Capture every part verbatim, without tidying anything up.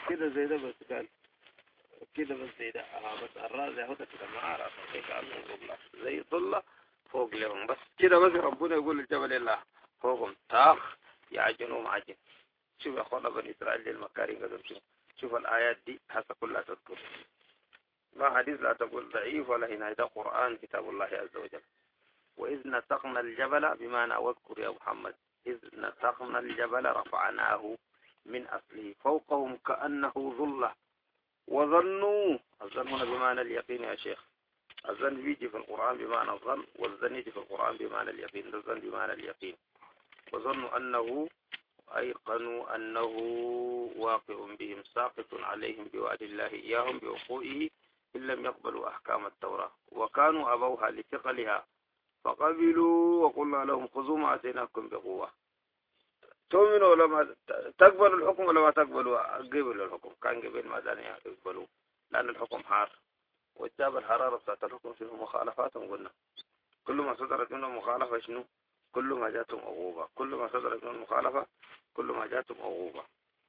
كده زي ده بس قال كده بس زي ده اه بس الراس يا هدى كده ما عرف كيف قال ظلة زي ظلة فوق لهم بس كده بس ربنا يقول الجبل الله فوقهم طاخ يعجنهم عجن. شوف يا اخوانا بني اسرائيل المكارين قدر شوف شوف الايات دي حتى كلها تذكر ما حديث لا تقول ضعيف ولا هنا ده قرآن كتاب الله عز وجل. وإذ نتقنا الجبل بمعنى واذكر يا محمد إذ نتقنا الجبل رفعناه من أصله فوقهم كأنه ظلة وظنوا الظن هنا بمعنى اليقين يا شيخ. الظن بيجي في القرآن بمعنى الظن والظن يجي في القرآن بمعنى اليقين. الظن بمعنى اليقين وظنوا أنه أيقنوا أنه واقع بهم ساقط عليهم بوعد الله إياهم بوقوعه إن لم يقبلوا أحكام التوراة وكانوا أبوها لثقلها فقبلوا وقلنا لهم خذوا ما أتيناكم بقوة. تؤمنوا ولا تقبلوا الحكم ولا ما تقبلوا قبلوا الحكم كان قبل ما داني يقبلوا لأن الحكم حار وجاب الحرارة بتاعت الحكم شنو مخالفاتهم قلنا كل ما صدرت منهم مخالفة شنو كل ما جاتهم عقوبة كل ما صدرت منهم مخالفة كل ما جاتهم عقوبة.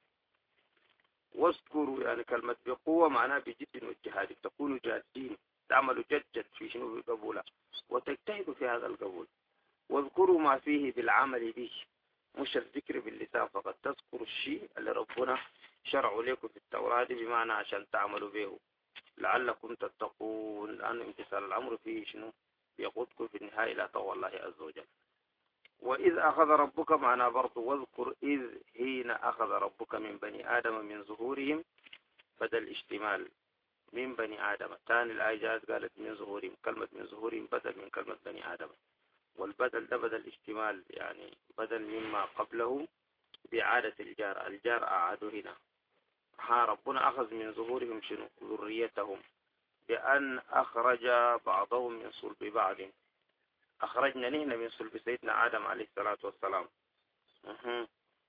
واذكروا يعني كلمة بقوة معناها بجد واجتهاد تكونوا جادين تعملوا جد جد في شنو بالقبول وتجتهدوا في هذا القبول. واذكروا ما فيه بالعمل به مش الذكر باللسان فقط تذكروا الشيء اللي ربنا شرع لكم في التوراة بمعنى عشان تعملوا به لعلكم تتقون لأن امتثال الأمر فيه شنو يقودكم في النهاية إلى تقوى الله عز وجل. وإذ أخذ ربك معنا برضو واذكر إذ حين أخذ ربك من بني آدم من ظهورهم بدل اشتمال من بني آدم ثاني الآيات قالت من ظهورهم كلمة من ظهورهم بدل من كلمة بني آدم والبدل ده بدل اشتمال يعني بدل مما قبله بإعادة الجار الجار أعادوا هنا ها ربنا أخذ من ظهورهم شنو ذريتهم بأن أخرج بعضهم من صلب بعض أخرجنا نحن من صلب سيدنا آدم عليه الصلاة والسلام أه.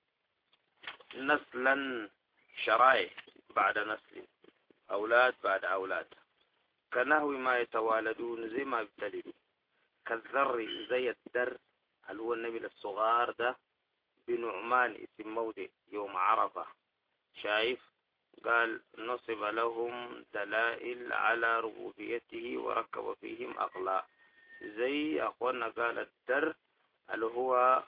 نسلا شرائع بعد نسل أولاد بعد أولاد كنهو ما يتوالدون زي ما يبتلدوا كالذر زي الدر اللي هو النبي الصغار ده بنعمان اسم موضع يوم عرفة شايف قال نصب لهم دلائل على ربوبيته وركب فيهم أقلاء زي أخوانا قال الدر اللي هو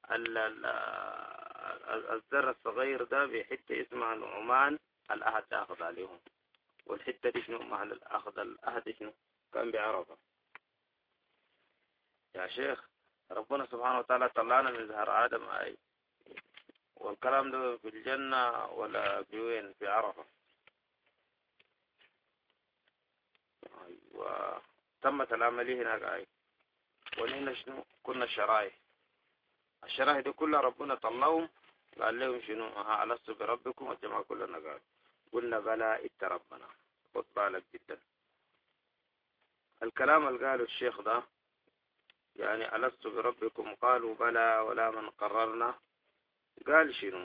الذر الصغير ده بحتة اسمها نعمان الأهد أخذ عليهم والحتة دي شنو مع الأخذ الأهد شنو كان بعرفة يا شيخ. ربنا سبحانه وتعالى طلعنا من زهر آدم أي والكلام ده في الجنة ولا بوين في عرفة وتمت العملية هناك أي ونحن شنو كنا الشرائع الشرائع دي كلها ربنا طلعهم قال لهم شنو ها ألست بربكم والجماعة كلنا قال قلنا بلى إت ربنا خد بالك جدا. الكلام اللي قاله الشيخ ده يعني ألست بربكم قالوا بلى ولا من قررنا قال شنو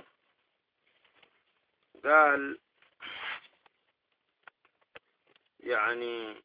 قال يعني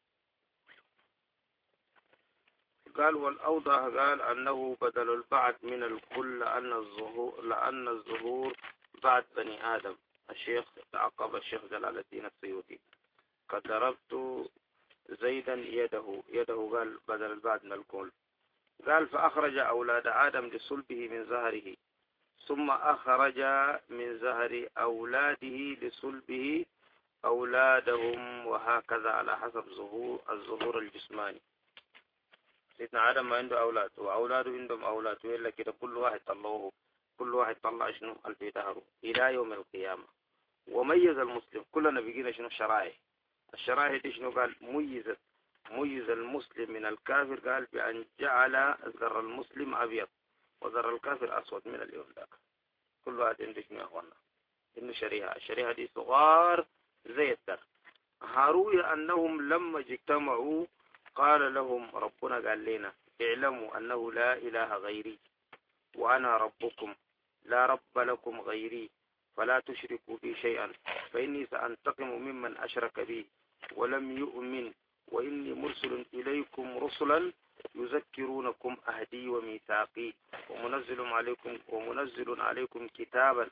قال والأوضح قال أنه بدل البعث من الكل لأن الظهور لأن الظهور بعد بني آدم. الشيخ تعقب الشيخ جلال الدين السيوطي قد ضربت زيدا يده يده قال بدل البعث من الكل قال فأخرج أولاد آدم لصلبه من زهره ثم أخرج من زهر أولاده لصلبه أولادهم وهكذا على حسب ظهور الظهور الجسماني. سيدنا آدم ما عنده أولاد وأولاده عندهم أولاد وإلا كده كل واحد طلعوه كل واحد طلع شنو في دهره إلى يوم القيامة. وميز المسلم كلنا بقينا شنو شرائع الشرائع دي شنو قال ميزت ميز المسلم من الكافر قال بأن جعل ذر المسلم أبيض وذر الكافر أسود من اليوم ذاك. كل واحد عنده شنو يا أخوانا إنه شريعة الشريعة دي صغار زي الدر. هاروي أنهم لما اجتمعوا قال لهم ربنا قال لنا اعلموا أنه لا إله غيري وأنا ربكم لا رب لكم غيري فلا تشركوا بي شيئا فإني سأنتقم ممن أشرك بي ولم يؤمن وإني مرسل إليكم رسلا يذكرونكم أهدي وميثاقي ومنزل عليكم ومنزل عليكم كتابا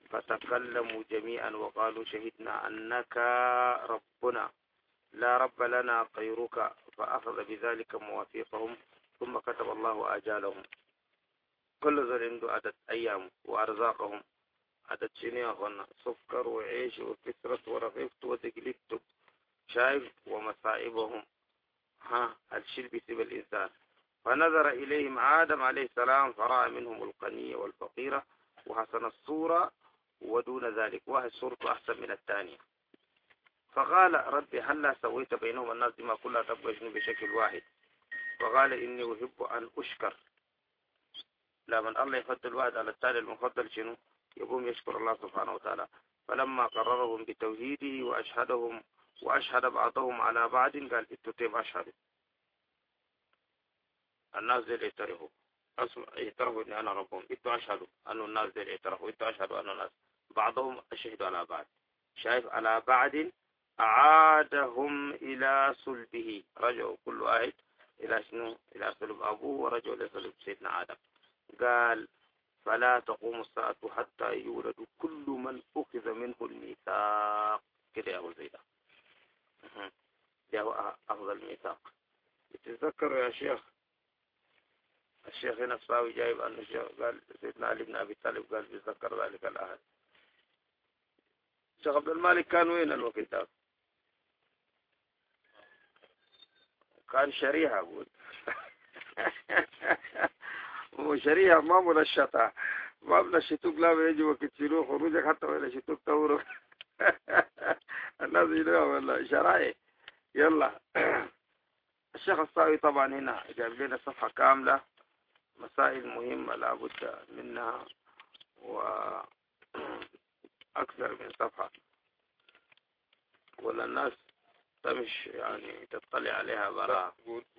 فتكلموا جميعا وقالوا شهدنا أنك ربنا لا رب لنا غيرك، فأخذ بذلك مواثيقهم، ثم كتب الله آجالهم. كل ذل عنده عدد أيام وأرزاقهم، عدد شنو أخوانا، سكر وعيش وكسرة ورغيفت وتقلبت، شايف، ومصائبهم ها الشيء بيسيب الإنسان. فنظر إليهم آدم عليه السلام فرأى منهم القنية والفقيرة وحسن الصورة، ودون ذلك واحد صورته أحسن من الثانية. فقال ربي هلا سويت بينهم الناس بما كلها تبقى شنو بشكل واحد. فقال إني أحب أن أشكر. لمن الله يفضل واحد على الثاني المفضل شنو يقوم يشكر الله سبحانه وتعالى. فلما قررهم بتوحيده وأشهدهم وأشهد بعضهم على بعض قال اتتم أشهد. الناس دي يعترفوا يعترفوا إن أنا ربهم، إنتوا أشهدوا أن الناس دي يعترفوا، إنتوا أشهدوا أن الناس بعضهم أشهدوا على بعض. شايف على بعض أعادهم إلى صلبه، رجعوا كل واحد إلى شنو؟ إلى صلب أبوه ورجعوا إلى صلب سيدنا آدم. قال فلا تقوم الساعة حتى يولد كل من أخذ منه الميثاق. كده يا أبو زيدا، ده هو أفضل الميثاق. تتذكر يا شيخ الشيخ هنا الصاوي جايب أن الشيخ قال سيدنا علي بن أبي طالب قال بيتذكر ذلك الأحد. الشيخ عبد المالك كان وين الوقت ده؟ كان شريحة أقول هو شريحة ما منشطة، ما منشطوك لا بيجي وقت شنو خروجك حتى ولا شتوك تورك الناس يلوها ولا شرايح. يلا الشيخ الصاوي طبعا هنا جاب لنا صفحة كاملة مسائل مهمة لابد منها وأكثر من صفحة، ولا الناس تمش يعني تطلع عليها براءة.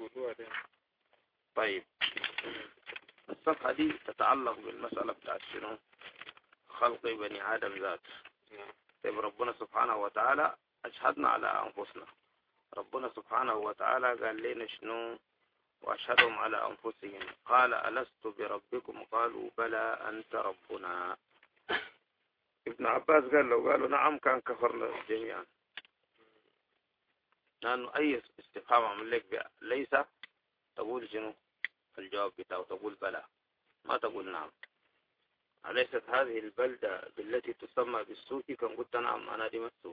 طيب الصفحة دي تتعلق بالمسألة بتاعت شنو خلق بني آدم ذات. طيب ربنا سبحانه وتعالى أشهدنا على أنفسنا. ربنا سبحانه وتعالى قال لنا شنو وأشهدهم على أنفسهم قال ألست بربكم قالوا بلى أنت ربنا. ابن عباس قال لو قالوا نعم كان كفرنا جميعا، لأنه أي استفهام عمل لك ليس تقول شنو الجواب بتاعه، تقول بلى ما تقول نعم. أليست هذه البلدة بالتي تسمى بالسوق؟ كان قلت نعم أنا دي السوق.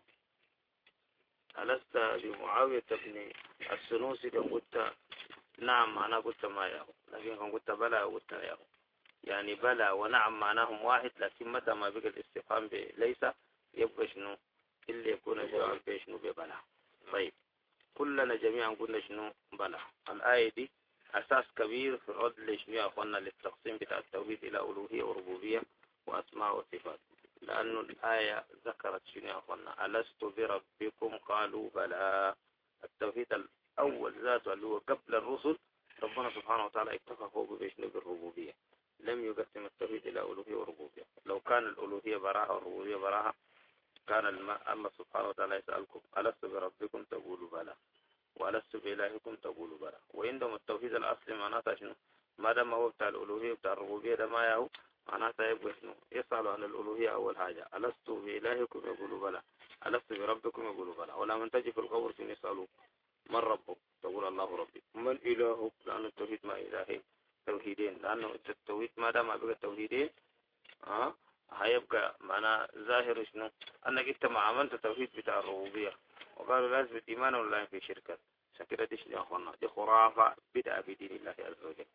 ألست بمعاوية بن السنوسي؟ كان قلت نعم أنا قلت ما ياهو، لكن كان قلت بلى قلت ياهو. يعني بلى ونعم معناهم واحد، لكن متى ما بقى الاستفهام ليس يبقى شنو اللي يكون الجواب بشنو ببلى. طيب كلنا جميعا قلنا شنو بلى. الآية دي أساس كبير في الرد لشنو يا أخوانا للتقسيم بتاع التوحيد إلى ألوهية وربوبية وأسماء وصفات. لأنه الآية ذكرت شنو يا أخوانا ألست بربكم قالوا بلى. التوحيد الأول ذاته اللي هو قبل الرسل ربنا سبحانه وتعالى اكتفى فوق بشنو بالربوبية، لم يقسم التوحيد إلى ألوهية وربوبية. لو كان الألوهية براها والربوبية براها كان الله سبحانه وتعالى يسألكم ألست بربكم تقولوا بلى، وألست بإلهكم تقولوا بلى. وعندهم التوحيد الأصلي معناتها شنو؟ ما دام هو بتاع الألوهية بتاع الربوبية ده ما يهو معناتها يبقى شنو؟ يسألوا عن الألوهية أول حاجة ألست بإلهكم يقولوا بلى، ألست بربكم يقولوا بلى. ولا من تجي في القبر شنو يسألوا من ربك؟ تقول الله ربي. من إلهك؟ لأن التوحيد ما إلهين توحيدين، لأنه التوحيد ما دام بقى التوحيدين ها أه؟ هيبقى معناه ظاهر شنو؟ أنك أنت ما عملت توحيد بتاع الربوبية وقالوا لازم إيمان ولا في شركة. عشان كده دي شنو يا أخوانا دي خرافة بدعة بدين الله عز وجل.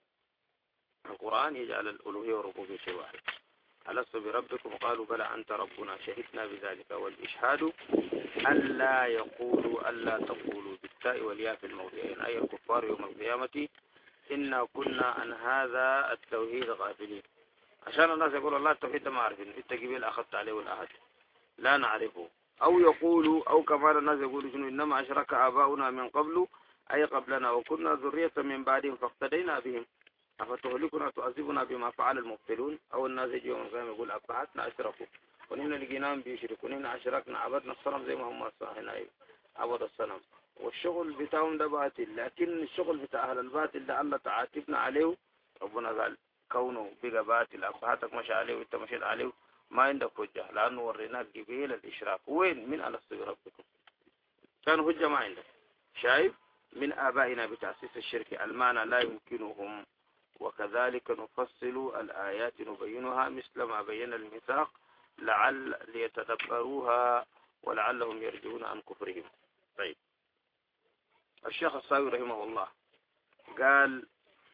القرآن يجعل الألوهية والربوبية شيء واحد. ألست بربكم قالوا بلى أنت ربنا شهدنا بذلك. والإشهاد ألا يقولوا ألا تقولوا بالتاء والياء في الموضعين أي الكفار يوم القيامة إنا كنا عن هذا التوحيد غافلين. عشان الناس يقولوا الله التوحيد ما عارفين، انت قبيل أخذت عليه والأحد لا نعرفه. أو يقولوا أو كمان الناس يقولوا شنو إنما أشرك آباؤنا من قبل أي قبلنا وكنا ذرية من بعدهم فاقتدينا بهم أفتهلكنا تعذبنا بما فعل المبطلون. أو الناس يجي يوم القيامة يقول أبعثنا أشركوا ونحن لقيناهم بيشركوا ونحن أشركنا عبدنا الصنم زي ما هم هنا عبد الصنم والشغل بتاعهم ده باطل. لكن الشغل بتاع أهل الباطل ده الله تعاتبنا عليه. ربنا قال كونه بقى باطل أبعثك مشى عليه وانت مشيت عليه ما عندك حجة، لأنه وريناك قبيل الإشراك. وين من ألست بربكم؟ كان حجة ما عندك. شايف؟ من آبائنا بتأسيس الشرك، المعنى لا يمكنهم. وكذلك نفصل الآيات نبينها مثل ما بين الميثاق لعل ليتدبروها ولعلهم يرجعون عن كفرهم. طيب، الشيخ الصاوي رحمه الله قال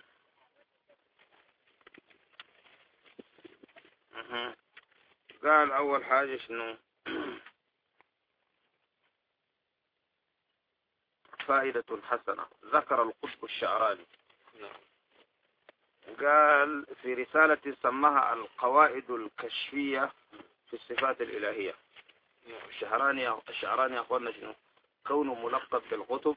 قال أول حاجة شنو؟ فائدة حسنة. ذكر القطب الشعراني قال في رسالة سماها القواعد الكشفية في الصفات الإلهية. الشعراني الشعراني أخوانا شنو؟ كونه ملقب بالقطب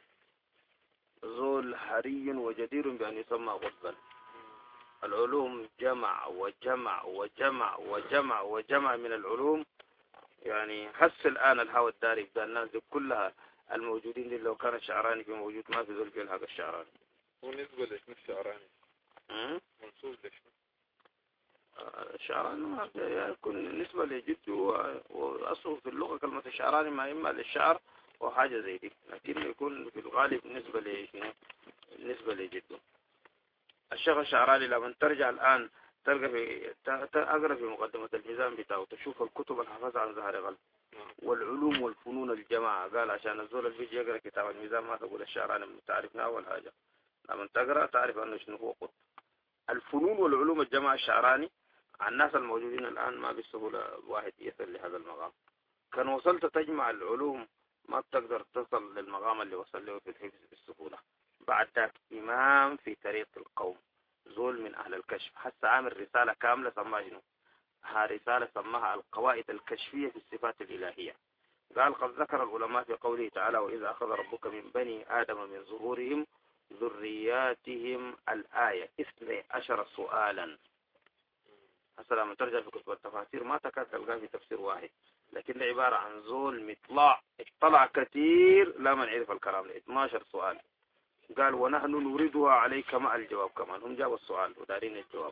زول حري وجدير بأن يسمى قطبا. العلوم جمع وجمع وجمع وجمع وجمع من العلوم. يعني حس الآن الهوى الداري بتاع الناس دي كلها الموجودين دي، لو كان الشعراني في موجود ما في ذلك الحق الشعراني. ونسبة ليش الشعراني؟ منصوب ليش؟ الشعراني ما يكون نسبة لجد، وأصله في اللغة كلمة الشعراني ما إما للشعر وحاجة زي دي، لكن يكون في الغالب نسبة لشنو؟ نسبة لجده. الشيخ الشعراني لما ترجع الآن تلقى في أقرأ في مقدمة الميزان بتاعه تشوف الكتب الحفاظ عن ظهر غلب والعلوم والفنون الجماعة. قال عشان الزول اللي بيجي يقرأ كتاب الميزان ما تقول الشعراني تعرفنا أول حاجة، لما تقرأ تعرف أنه شنو هو قطب. الفنون والعلوم الجماعة الشعراني الناس الموجودين الآن ما بالسهولة واحد يصل لهذا المقام. كان وصلت تجمع العلوم ما بتقدر تصل للمقام اللي وصل له في الحفظ بالسهولة. بعد ذاك إمام في طريق القوم، زول من أهل الكشف. حتى عامل رسالة كاملة سماها شنو؟ ها رسالة سماها القواعد الكشفية في الصفات الإلهية. قال قد ذكر العلماء في قوله تعالى وإذا أخذ ربك من بني آدم من ظهورهم ذرياتهم الآية اثني عشر سؤالا. هسه لما ترجع في كتب التفاسير ما تكاد تلقاه في تفسير واحد، لكن ده عبارة عن زول مطلع اطلع كثير لا من عرف الكلام له. اثني عشر سؤال. قال ونحن نريدها عليك مع الجواب كمان. هم جابوا السؤال ودارين الجواب.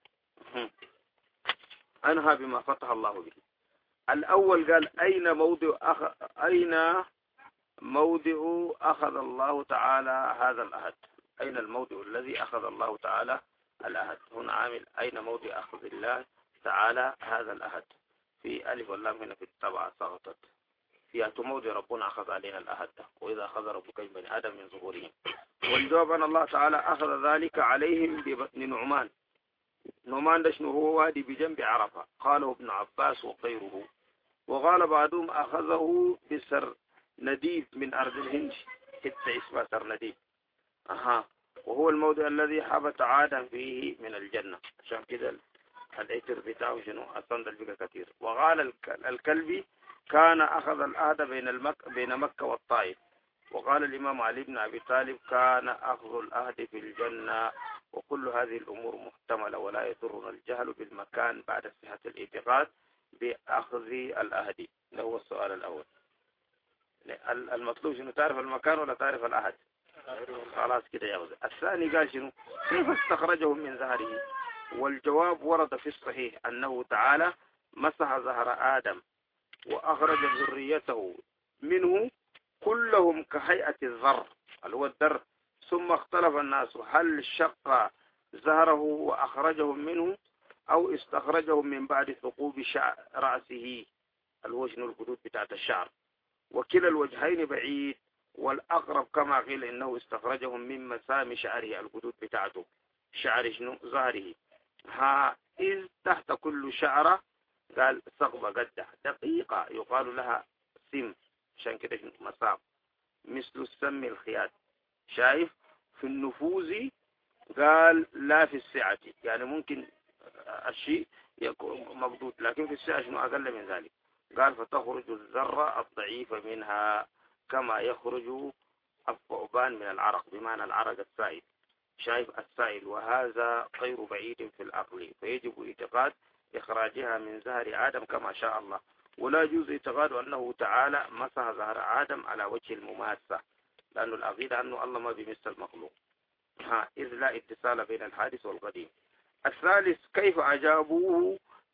أنهى بما فتح الله به. الأول قال أين موضع أخ... أين موضع أخذ الله تعالى هذا الأهد؟ أين الموضع الذي أخذ الله تعالى الأهد؟ هنا عامل أين موضع أخذ الله تعالى هذا الأهد؟ في ألف واللام هنا في الطبعة سقطت فيها موضع ربنا أخذ علينا الأهد وإذا أخذ ربك من بني آدم من ظهورهم. والجواب أن الله تعالى أخذ ذلك عليهم ببطن نعمان. نعمان ده شنو هو؟ وادي بجنب عرفة. قاله ابن عباس وغيره. وقال بعضهم أخذه بسر نديب من أرض الهند، حتى اسمه سر نديب. أها. وهو الموضع الذي حبت عادا فيه من الجنة. عشان كده العتر بتاعه شنو الصندل بقى كثير. وقال الكلبي كان أخذ الأهد بين المك بين مكة والطائف. وقال الإمام علي بن أبي طالب كان أخذ الأهد في الجنة. وكل هذه الأمور محتملة ولا يضرنا الجهل بالمكان بعد صحة الاعتقاد بأخذ الأهد. ده هو السؤال الأول. المطلوب شنو؟ تعرف المكان ولا تعرف الأهد؟ خلاص كده ياخذ. الثاني قال شنو؟ كيف استخرجه من ظهره؟ والجواب ورد في الصحيح أنه تعالى مسح ظهر آدم وأخرج ذريته منه كلهم كهيئة الذر اللي هو الدر. ثم اختلف الناس هل شق ظهره وأخرجهم منه أو استخرجهم من بعد ثقوب شعر رأسه اللي هو شنو الخدود بتاعت الشعر. وكلا الوجهين بعيد، والأقرب كما قيل إنه استخرجهم من مسام شعره الخدود بتاعته شعر شنو ظهره. ها إذ تحت كل شعرة قال ثقبة قدة دقيقة يقال لها سم، عشان كده مسام مثل السم الخياط. شايف؟ في النفوذ قال لا في السعة، يعني ممكن الشيء يكون مقدود لكن في السعة شنو أقل من ذلك. قال فتخرج الذرة الضعيفة منها كما يخرج الثعبان من العرق، بمعنى العرق السائل. شايف السائل. وهذا غير بعيد في العقل، فيجب اعتقاد إخراجها من ظهر آدم كما شاء الله. ولا يجوز اعتقاد أنه تعالى مسح ظهر آدم على وجه المماسة، لأنه العقيدة أنه الله ما بمثل المخلوق. ها إذ لا اتصال بين الحادث والقديم. الثالث كيف أجابوه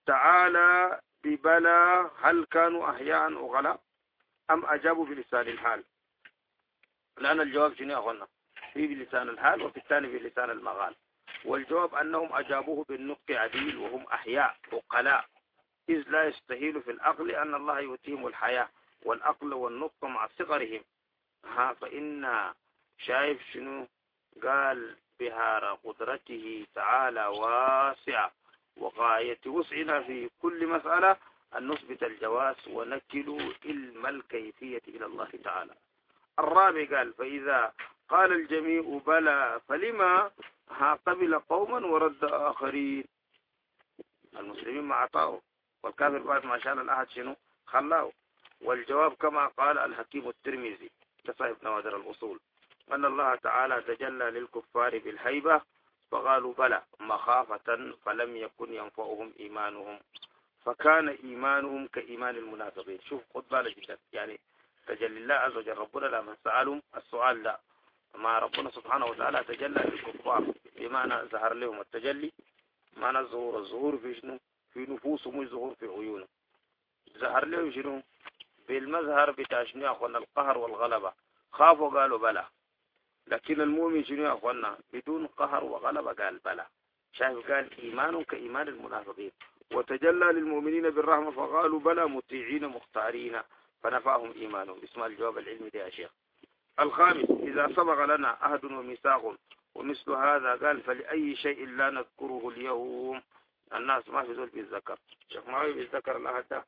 تعالى ببلى هل كانوا أحياء أغلا أم أجابوا بلسان الحال؟ لأن الجواب شنو يا أخوانا؟ في بلسان الحال وفي الثاني بلسان المغال. والجواب أنهم أجابوه بالنطق عديل وهم أحياء عقلاء، إذ لا يستهيل في العقل أن الله يؤتيهم الحياة والعقل والنطق مع صغرهم. ها فإن شايف شنو قال بهار قدرته تعالى واسعة وغاية وسعنا في كل مسألة أن نثبت الجواز ونكل علم الكيفية إلى الله تعالى. الرابع قال فإذا قال الجميع بلى فلما ها قبل قوما ورد آخرين؟ المسلمين ما أعطاه والكافر بعد ما شان الأحد شنو خلاه. والجواب كما قال الحكيم الترمذي كصاحب نوادر الأصول أن الله تعالى تجلى للكفار بالهيبة فقالوا بلى مخافة فلم يكن ينفعهم إيمانهم فكان إيمانهم كإيمان المنافقين. شوف خد بالك جدا، يعني تجلي الله عز وجل ربنا لما سألهم السؤال لا ما ربنا سبحانه وتعالى تجلى للكفار بمعنى ظهر لهم التجلي معنى الظهور. الظهور في شنو؟ في نفوسهم والظهور في عيونهم. ظهر لهم شنو؟ بالمظهر بتاع شنو يا أخوانا؟ القهر والغلبة. خافوا قالوا بلى، لكن المؤمن شنو يا أخوانا؟ بدون قهر وغلبة قال بلى. شايف قال إيمان كإيمان المنافقين. وتجلى للمؤمنين بالرحمة فقالوا بلى مطيعين مختارين فنفعهم إيمانهم. اسمع الجواب العلمي ده يا شيخ. الخامس إذا سبق لنا عهد وميثاق ومثل هذا قال فلأي شيء لا نذكره اليوم؟ الناس ما في زول بيتذكر. شيخ معاوية بيتذكر العهد ده؟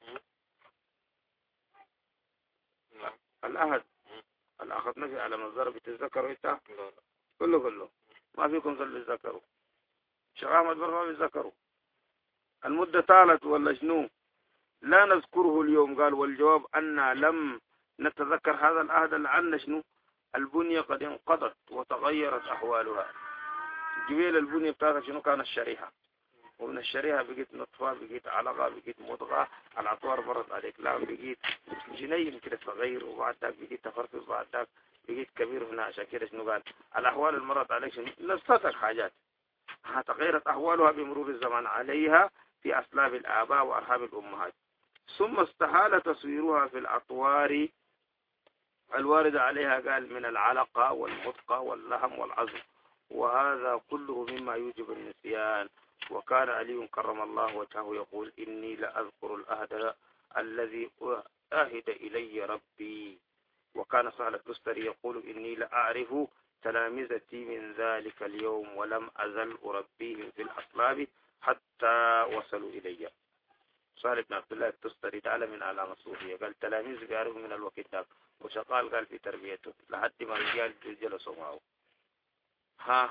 العهد اللي أخذنا فيه على مصدر بتتذكروا إنت؟ كله كله ما فيكم زول بيتذكروا. شيخ أحمد برضه ما بيتذكروا. المدة طالت ولا شنو؟ لا نذكره اليوم. قال والجواب أن لم نتذكر هذا العهد لأن شنو؟ البنية قد انقضت وتغيرت أحوالها. جبيل البنية بتاعتها شنو؟ كانت الشريحة، ومن الشريحة بقيت نطفة، بقيت علقة، بقيت مضغة، العطوار مرت عليك، لا بقيت جنين كده صغير، وبعد ذاك بقيت تفرفص، بعد ذاك بقيت كبير هنا. عشان كده شنو قال؟ الأحوال اللي مرت عليك شنو؟ نفستك حاجات تغيرت أحوالها بمرور الزمان عليها في أسلاب الآباء وأرحام الأمهات، ثم استحال تصويرها في الأطوار الواردة عليها قال من العلقة والمضغة واللحم والعظم، وهذا كله مما يوجب النسيان. وكان علي كرم الله وجهه يقول إني لأذكر الأهد الذي أهد إلي ربي. وكان سهل التستري يقول إني لأعرف تلامذتي من ذلك اليوم ولم أزل أربيهم في الأصلاب حتى وصلوا إلي. سهل بن عبد الله التستري تعالى من علامة الصوفية قال تلاميذ بيعرفوا من الوقت ده وشغال قال في تربيته لحد ما رجال جلسوا معه. ها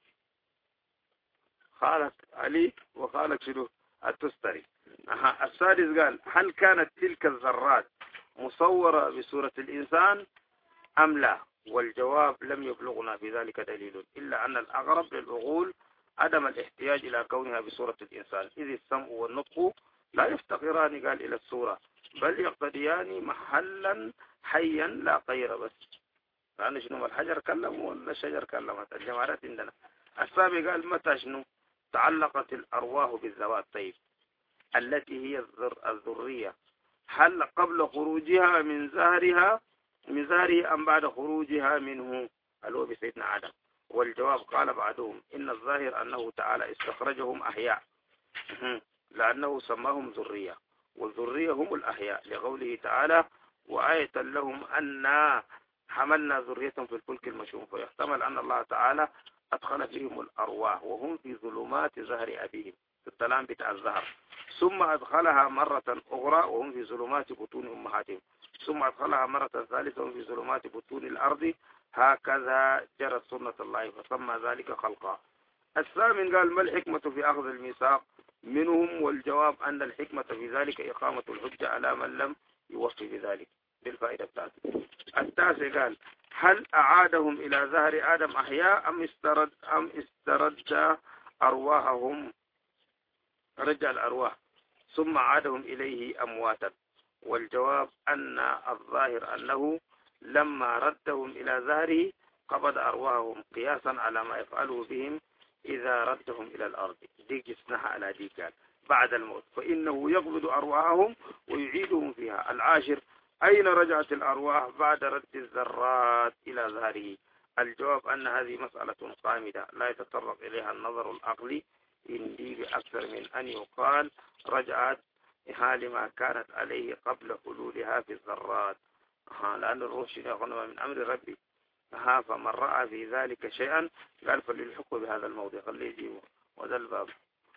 خالك علي وخالك شنو التستري. أها. السادس قال هل كانت تلك الذرات مصورة بصورة الإنسان أم لا؟ والجواب لم يبلغنا في ذلك دليل إلا أن الأغرب للعقول عدم الاحتياج إلى كونها بصورة الإنسان، إذ السمع والنطق لا يفتقران قال إلى الصورة بل يقتضيان محلا حيا لا غير بس. لأن شنو الحجر كلم ولا الشجر كلمت الجماعات عندنا. السابق قال متى شنو تعلقت الأرواح بالذوات طيب التي هي الذرية؟ هل قبل خروجها من زهرها من زهره أم بعد خروجها منه اللي هو بسيدنا آدم؟ والجواب قال بعضهم إن الظاهر أنه تعالى استخرجهم أحياء لأنه سماهم ذرية، والذرية هم الأحياء لقوله تعالى وآية لهم أنا حملنا ذرية في الفلك المشحون. فيحتمل أن الله تعالى أدخل فيهم الأرواح وهم في ظلمات زهر أبيهم في الظلام بتاع الزهر، ثم أدخلها مرة أخرى وهم في ظلمات بطون أمهاتهم، ثم أدخلها مرة ثالثة وهم في ظلمات بطون الأرض. هكذا جرت سنة الله فسمى ذلك خلقا. الثامن قال ما الحكمة في أخذ الميثاق منهم؟ والجواب أن الحكمة في ذلك إقامة الحجة على من لم يوصي بذلك بالفائدة بتاعته. التاسع قال هل أعادهم إلى ظهر آدم أحياء أم استرد أم استرد أرواحهم رجع الأرواح ثم عادهم إليه أمواتا؟ والجواب أن الظاهر أنه لما ردهم إلى ظهره قبض أرواحهم قياسا على ما يفعله بهم إذا ردهم إلى الأرض. دي جسنها على دي قال بعد الموت فإنه يقبض أرواحهم ويعيدهم فيها. العاشر أين رجعت الأرواح بعد رد الذرات إلى ظهره؟ الجواب أن هذه مسألة قامدة لا يتطرق إليها النظر العقلي عندي بأكثر من أن يقال رجعت لما كانت عليه قبل حلولها في الذرات، لأن الروح يقول من أمر ربي، ها فمن رأى في ذلك شيئا قال فليلحق بهذا الموضع خليه يجيبه، وذا الباب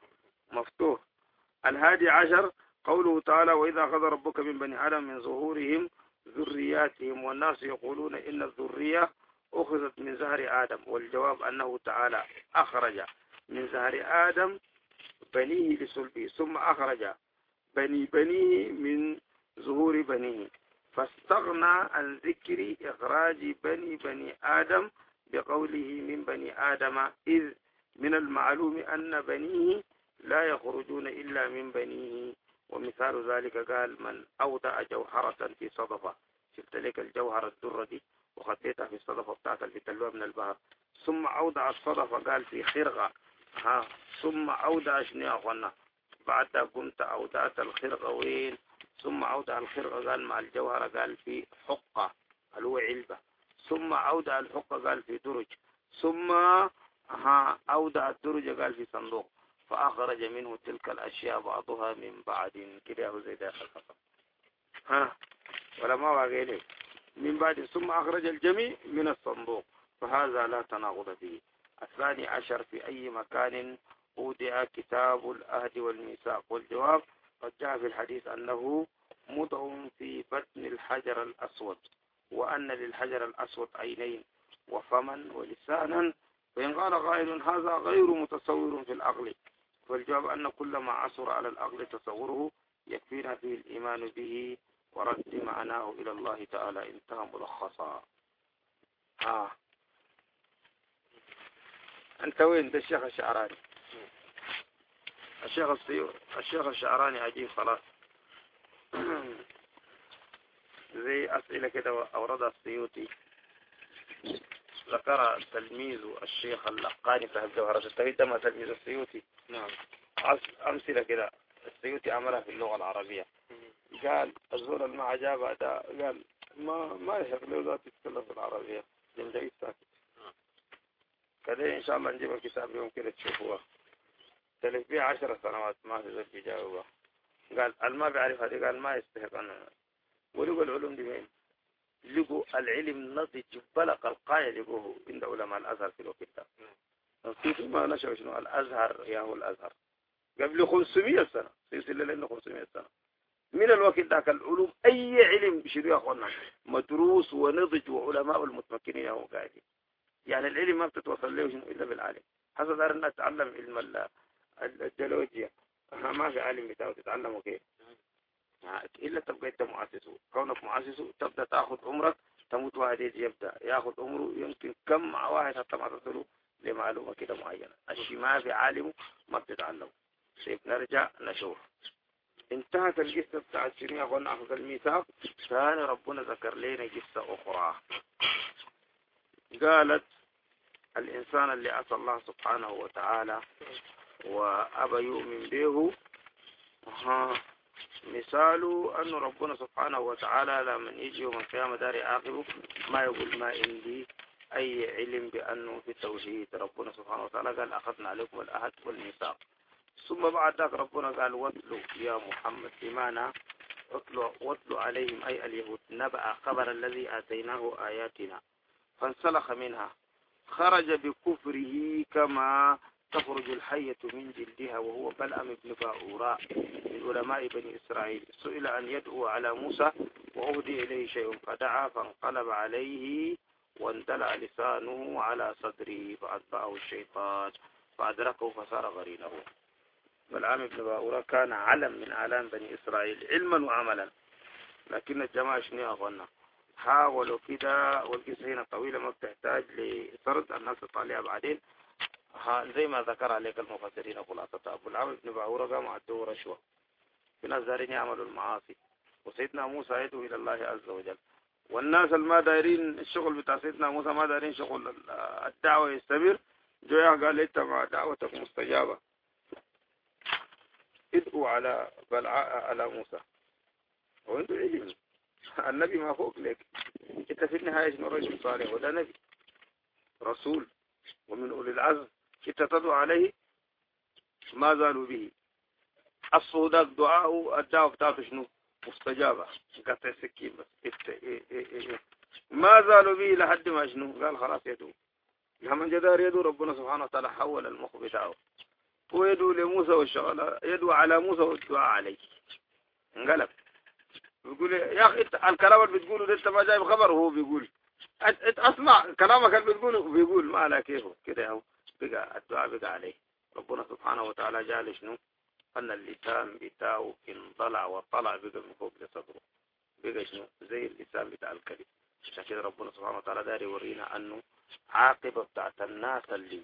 مفتوح. الهادي عشر قوله تعالى وإذا أخذ ربك من بني آدم من ظهورهم ذرياتهم والناس يقولون إن الذرية أخذت من زهر آدم، والجواب أنه تعالى أخرج من زهر آدم بنيه لصلبه ثم أخرج بني بنيه من ظهور بنيه، فاستغنى عن ذكر إخراج بني بني آدم بقوله من بني آدم، إذ من المعلوم أن بنيه لا يخرجون إلا من بنيه. ومثال ذلك قال من أودع جوهرة في صدفة، شفت لك الجوهرة الدرة دي وخطيتها في الصدفة بتاعت اللي بتلوها من البحر، ثم أودع الصدفة قال في خرقة، ها ثم أودع شنو يا أخوانا بعد قمت أودعت الخرقة وين، ثم أودع الخرقة قال مع الجوهرة قال في حقة اللي هو علبة، ثم أودع الحقة قال في درج، ثم ها أودع الدرج قال في صندوق، فأخرج منه تلك الأشياء بعضها من بعد كده زي داخل الخصم، ها ولا ما واقعي من بعد، ثم أخرج الجميع من الصندوق، فهذا لا تناقض فيه. الثاني عشر في أي مكان أودع كتاب الأهد والميثاق، والجواب قد جاء في الحديث أنه مضع في بطن الحجر الأسود، وأن للحجر الأسود عينين وفما ولسانا، فإن قال قائل هذا غير متصور في العقل، فالجواب أن كل ما عصر على العقل تصوره يكفينا فيه الإيمان به ورد معناه إلى الله تعالى. انتهى ملخصا. آه. أنت وين ده الشيخ الشعراني؟ الشيخ السيو الشيخ الشعراني عجيب خلاص. زي أسئلة كده أوردها السيوطي، ذكر تلميذ الشيخ اللقاني في الجوهرة التوحيد ده ما تلميذ السيوطي. نعم. أمثلة كده السيوطي عملها في اللغة العربية. قال الزول اللي ما عجابه ده قال ما ما يحق له ذات يتكلم في العربية جنجي ساكت كده. إن شاء الله نجيب الكتاب يوم كده تشوفوها، تلف فيها عشر سنوات ما في زول يجاوبها. قال الما بيعرف هذه قال ما يستحق أن ولقوا العلوم دي وين؟ لقوا العلم نضج بلغ القاية لقوه عند علماء الأزهر في الوقت ده. في ما نشأ شنو الأزهر يا هو الأزهر قبل خمسمية سنة، سلسلة لأنه خمسمية سنة من الوقت ذاك العلوم أي علم شنو يا أخوانا مدروس ونضج وعلماء المتمكنين هم قاعدين. يعني العلم ما بتتوصل له شنو إلا بالعالم. حسب دار الناس تتعلم علم الجيولوجيا ما في عالم بتاعه تتعلمه كيف إلا تبقى أنت مؤسسه. كونك مؤسسه تبدأ تأخذ عمرك تموت واحد يجي يبدأ يأخذ عمره يمكن كم مع واحد حتى ما تصله لمعلومة كده معينة. الشيء ما في عالمه ما بتتعلم. سيب نرجع نشوف. انتهت القصة بتاعت شنو يا أخوانا أخذ الميثاق. ثاني ربنا ذكر لنا قصة أخرى قالت الإنسان اللي عصى الله سبحانه وتعالى وأبى يؤمن به ها مثاله أن ربنا سبحانه وتعالى لما يجي يوم القيامة داري عاقبه ما يقول ما عندي أي علم بأنه في التوحيد. ربنا سبحانه وتعالى قال أخذنا عليكم الأهد والميثاق. ثم بعد ذلك ربنا قال واتلوا يا محمد بمعنى واتلوا, واتلوا عليهم أي اليهود نبأ خبر الذي آتيناه آياتنا فانسلخ منها خرج بكفره كما تخرج الحية من جلدها وهو بلعم بن باؤوراء من علماء بني إسرائيل. سئل أن يدعو على موسى وأهدي إليه شيء فدعا فانقلب عليه واندلع لسانه على صدره فأتبعه الشيطان فأدركه فصار غرينه. بلعم بن باؤوراء كان علم من أعلام بني إسرائيل علما وعملا، لكن الجماعة شنو يا أخوانا حاولوا كده والقصة هنا طويلة ما بتحتاج لسرد الناس تطالعها بعدين. زي ما ذكر عليك المفسرين خلاصة أبو العام بن باؤوراء قام عدوا رشوة في ناس دارين يعملوا المعاصي وسيدنا موسى يدعو إلى الله عز وجل، والناس الما دايرين الشغل بتاع سيدنا موسى ما دايرين شغل الدعوة يستمر. جويا قال لي مع دعوتك مستجابة ادعوا على بلعاء على موسى وانتوا علم النبي ما فوق لك. انت في النهاية شنو رجل صالح وده نبي رسول ومن أولي العزم. انت تدعو عليه ما زالوا به الصودق دعاء الدعوة بتاعته شنو مستجابة قطع السكين بس إيه إيه إيه. ما زالوا به لحد ما شنو قال خلاص يدعو لما جدار يدعو ربنا سبحانه وتعالى حول المخ بتاعه ويدعو لموسى والشغل يدعو على موسى والدعاء عليه انقلب. بيقول يا أخي الكلام اللي بتقوله ده انت ما جايب خبر وهو بيقول اسمع كلامك اللي بتقوله بيقول ما لا كيفه كده اهو بقى الدعاء بقى عليه. ربنا سبحانه وتعالى جعل شنو أن اللسان بتاعه انضلع وطلع بقى من فوق لصدره بقى شنو زي اللسان بتاع الكلب. عشان كده ربنا سبحانه وتعالى داري يورينا أنه عاقبة بتاعت الناس اللي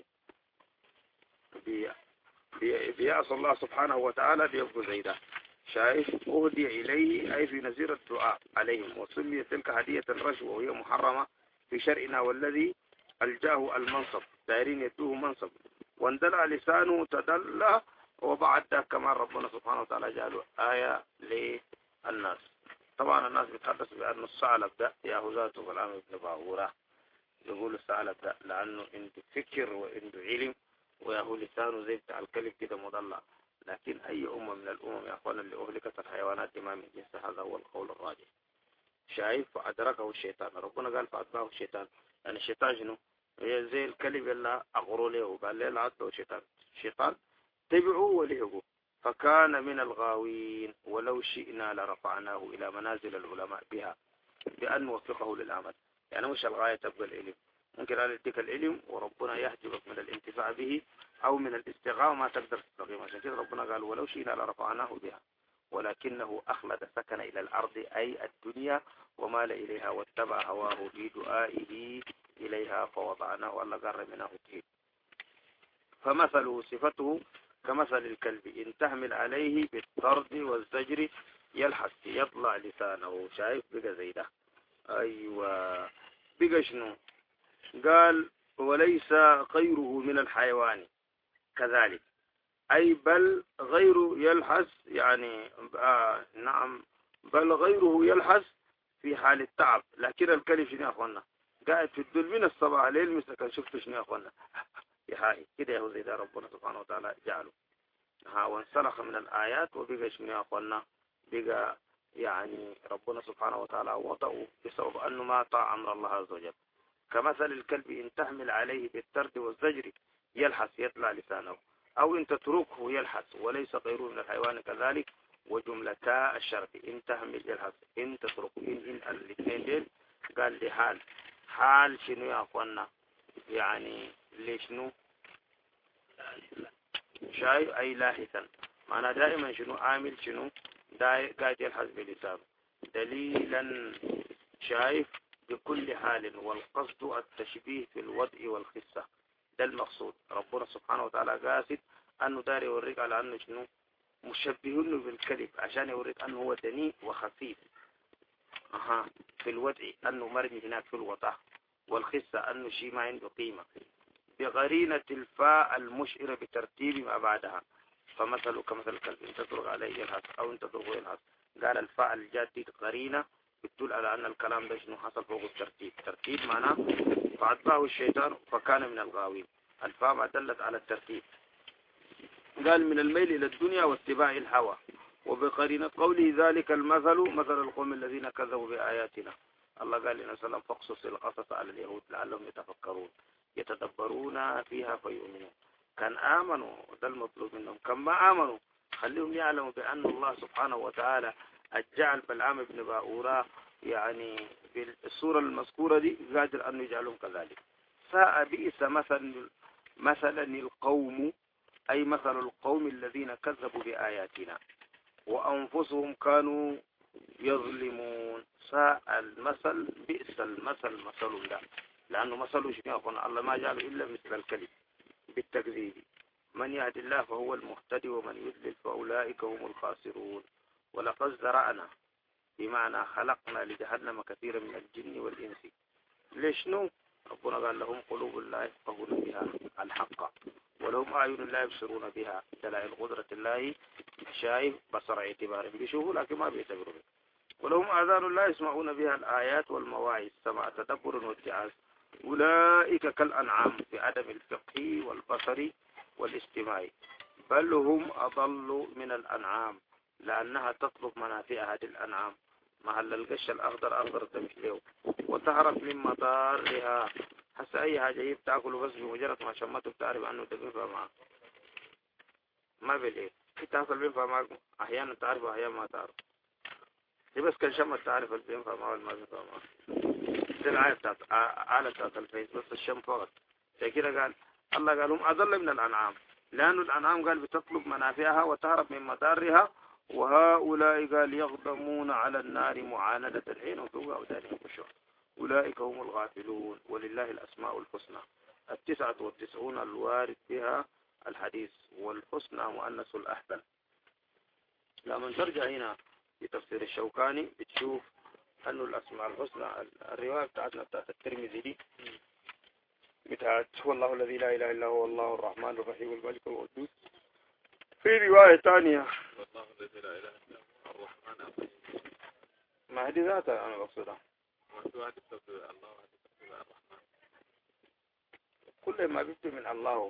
بي بي بيعصى الله سبحانه وتعالى بيبقوا زي ده. شايف أهدي إليه أي في نزير الدعاء عليهم وسمي تلك هدية الرشوة وهي محرمة في شرعنا والذي ألجاه المنصب دايرين يدوه منصب واندلع لسانه تدلى. وبعد ذلك كمان ربنا سبحانه وتعالى جعله آية للناس. طبعا الناس بتحدث بأن الثعلب ده ياهوذاته والعام ابن باهورة يقول الثعلب ده لأنه عنده فكر وعنده علم وياهو لسانه زي بتاع الكلب كده مضلع. لكن أي أمة من الأمم يا أخوانا اللي أهلكت الحيوانات ما من جنس هذا هو القول الراجح. شايف فأدركه الشيطان ربنا قال فأتبعه الشيطان يعني الشيطان شنو هي زي الكلب اللي أغروا له وقال له العدل الشيطان الشيطان تبعوا ولهقوا فكان من الغاوين ولو شئنا لرفعناه إلى منازل العلماء بها بأن نوفقه للعمل. يعني مش الغاية تبقى العلم ممكن أن يديك العلم وربنا يحجبك من الانتفاع به أو من الاستغاء ما تقدر تستقيم. عشان كده ربنا قال ولو شئنا لرفعناه بها ولكنه أخلد سكن إلى الأرض أي الدنيا ومال إليها واتبع هواه في دعائه إليها فوضعناه الله قال منه تهيد. فمثله صفته كمثل الكلب إن تحمل عليه بالطرد والزجر يلحس يطلع لسانه. شايف بقى زي ده. أيوة بقى شنو قال وليس غيره من الحيوان كذلك أي بل غيره يلحس يعني آه نعم بل غيره يلحس في حال التعب. لكن الكلب شنو يا أخوانا قاعد في الدل من الصباح ليل مثل شفت شنو يا أخوانا يحاي كده يهو زي ده ربنا سبحانه وتعالى جعله ها وانسلخ من الآيات وبقى شنو يا أخوانا بقى يعني ربنا سبحانه وتعالى وضعه بسبب أنه ما طاع أمر الله عز وجل. كمثل الكلب إن تحمل عليه بالترد والزجر يلحس يطلع لسانه أو إن تتركه يلحس وليس غيره من الحيوان كذلك. وجملتا الشرط إن تحمل يلحس إن تتركه إن إن الاثنين ديل قال لي حال حال شنو يا أخوانا يعني ليشنو شايف أي لاحثا معنى دائما شنو عامل شنو قاعد يلحظ بلسانه دليلا شايف بكل حال والقصد التشبيه في الوضع والخصة. ده المقصود. ربنا سبحانه وتعالى قاصد أنه دار يوريك على أنه شنو مشبهونه بالكذب عشان يوريك أنه هو دنيء وخفيف أها في الوضع أنه مرمي هناك في الوضع والخصة أنه شيء ما عنده قيمة بقرينة الفاء المشعرة بترتيب ما بعدها. فمثل كمثل الكلب إن تطرق عليه يلحس أو إن تطرق يلحس. قال الفاء الجادة قرينة بتدل على أن الكلام ده شنو حصل فوق الترتيب. ترتيب معناه فأتبعه الشيطان فكان من الغاوين. الفاء ما دلت على الترتيب. قال من الميل إلى الدنيا واتباع الهوى. وبقرينة قوله ذلك المثل مثل القوم الذين كذبوا بآياتنا. الله قال لنا سلام فاقصص القصص على اليهود لعلهم يتفكرون يتدبرون فيها فيؤمنون. كان آمنوا ده المطلوب منهم. كان ما آمنوا خليهم يعلموا بأن الله سبحانه وتعالى أجعل بلعام بن باؤورة يعني بالصورة المذكورة دي قادر أن يجعلهم كذلك. ساء بئس مثل مثلا القوم أي مثل القوم الذين كذبوا بآياتنا وأنفسهم كانوا يظلمون. ساء المثل بئس المثل مثل الله لأنه مثله شنو يقول الله ما جعله إلا مثل الكلب بالتكذيب. من يهد الله فهو المهتدي ومن يضلل فأولئك هم الخاسرون. ولقد ذرأنا بمعنى خلقنا لجهنم كثيرا من الجن والإنس. ليش نو ربنا قال لهم قلوب لا يفقهون بها الحق ولهم أعين لا يبصرون بها دلائل قدرة الله، شايف بصر اعتبار بيشوفوا لكن ما بيعتبروا. ولهم آذان لا يسمعون بها الآيات والمواعظ سمع تدبر واتعاظ، أولئك كالأنعام في عدم الفقه والبصر والاستماع، بل هم أضل من الأنعام لأنها تطلب منافع هذه الأنعام. محل القش الأخضر أخضر تمشي له، وتهرب من مضارها. هسه أي حاجة هي بتاكله بس بمجرد ما شمته بتعرف أنه تبينفع معه، ما بالإيه تحصل بينفع معك أحيانا تعرف وأحيانا ما تعرف. هي بس كان شمت تعرف اللي بينفع معه والما بينفع معه. دي الآية بتاعت آلة بتاعت الفيس بس الشم فقط. زي كده قال الله قال هم أضل من الأنعام لأن الأنعام قال بتطلب منافعها وتهرب من مضارها، وهؤلاء قال يغضمون على النار معاندة الحين في أودانهم خشوع، أولئك هم الغافلون. ولله الأسماء الحسنى التسعة والتسعون الوارد بها الحديث، والحسنى مؤنث الأحسن. لما ترجع هنا في تفسير الشوكاني بتشوف أنه الأسماء الحسنى الرواية بتاعتنا بتاعت الترمذي دي بتاعت هو الله الذي لا إله إلا هو الله الرحمن الرحيم الملك القدوس. في رواية ثانية والله الذي لا إله إلا هو الرحمن الرحيم، ما هذه ذاتها أنا بقصدها، وفي واحد يكتب الله وواحد يكتب الرحمن، كل ما بيبدو من الله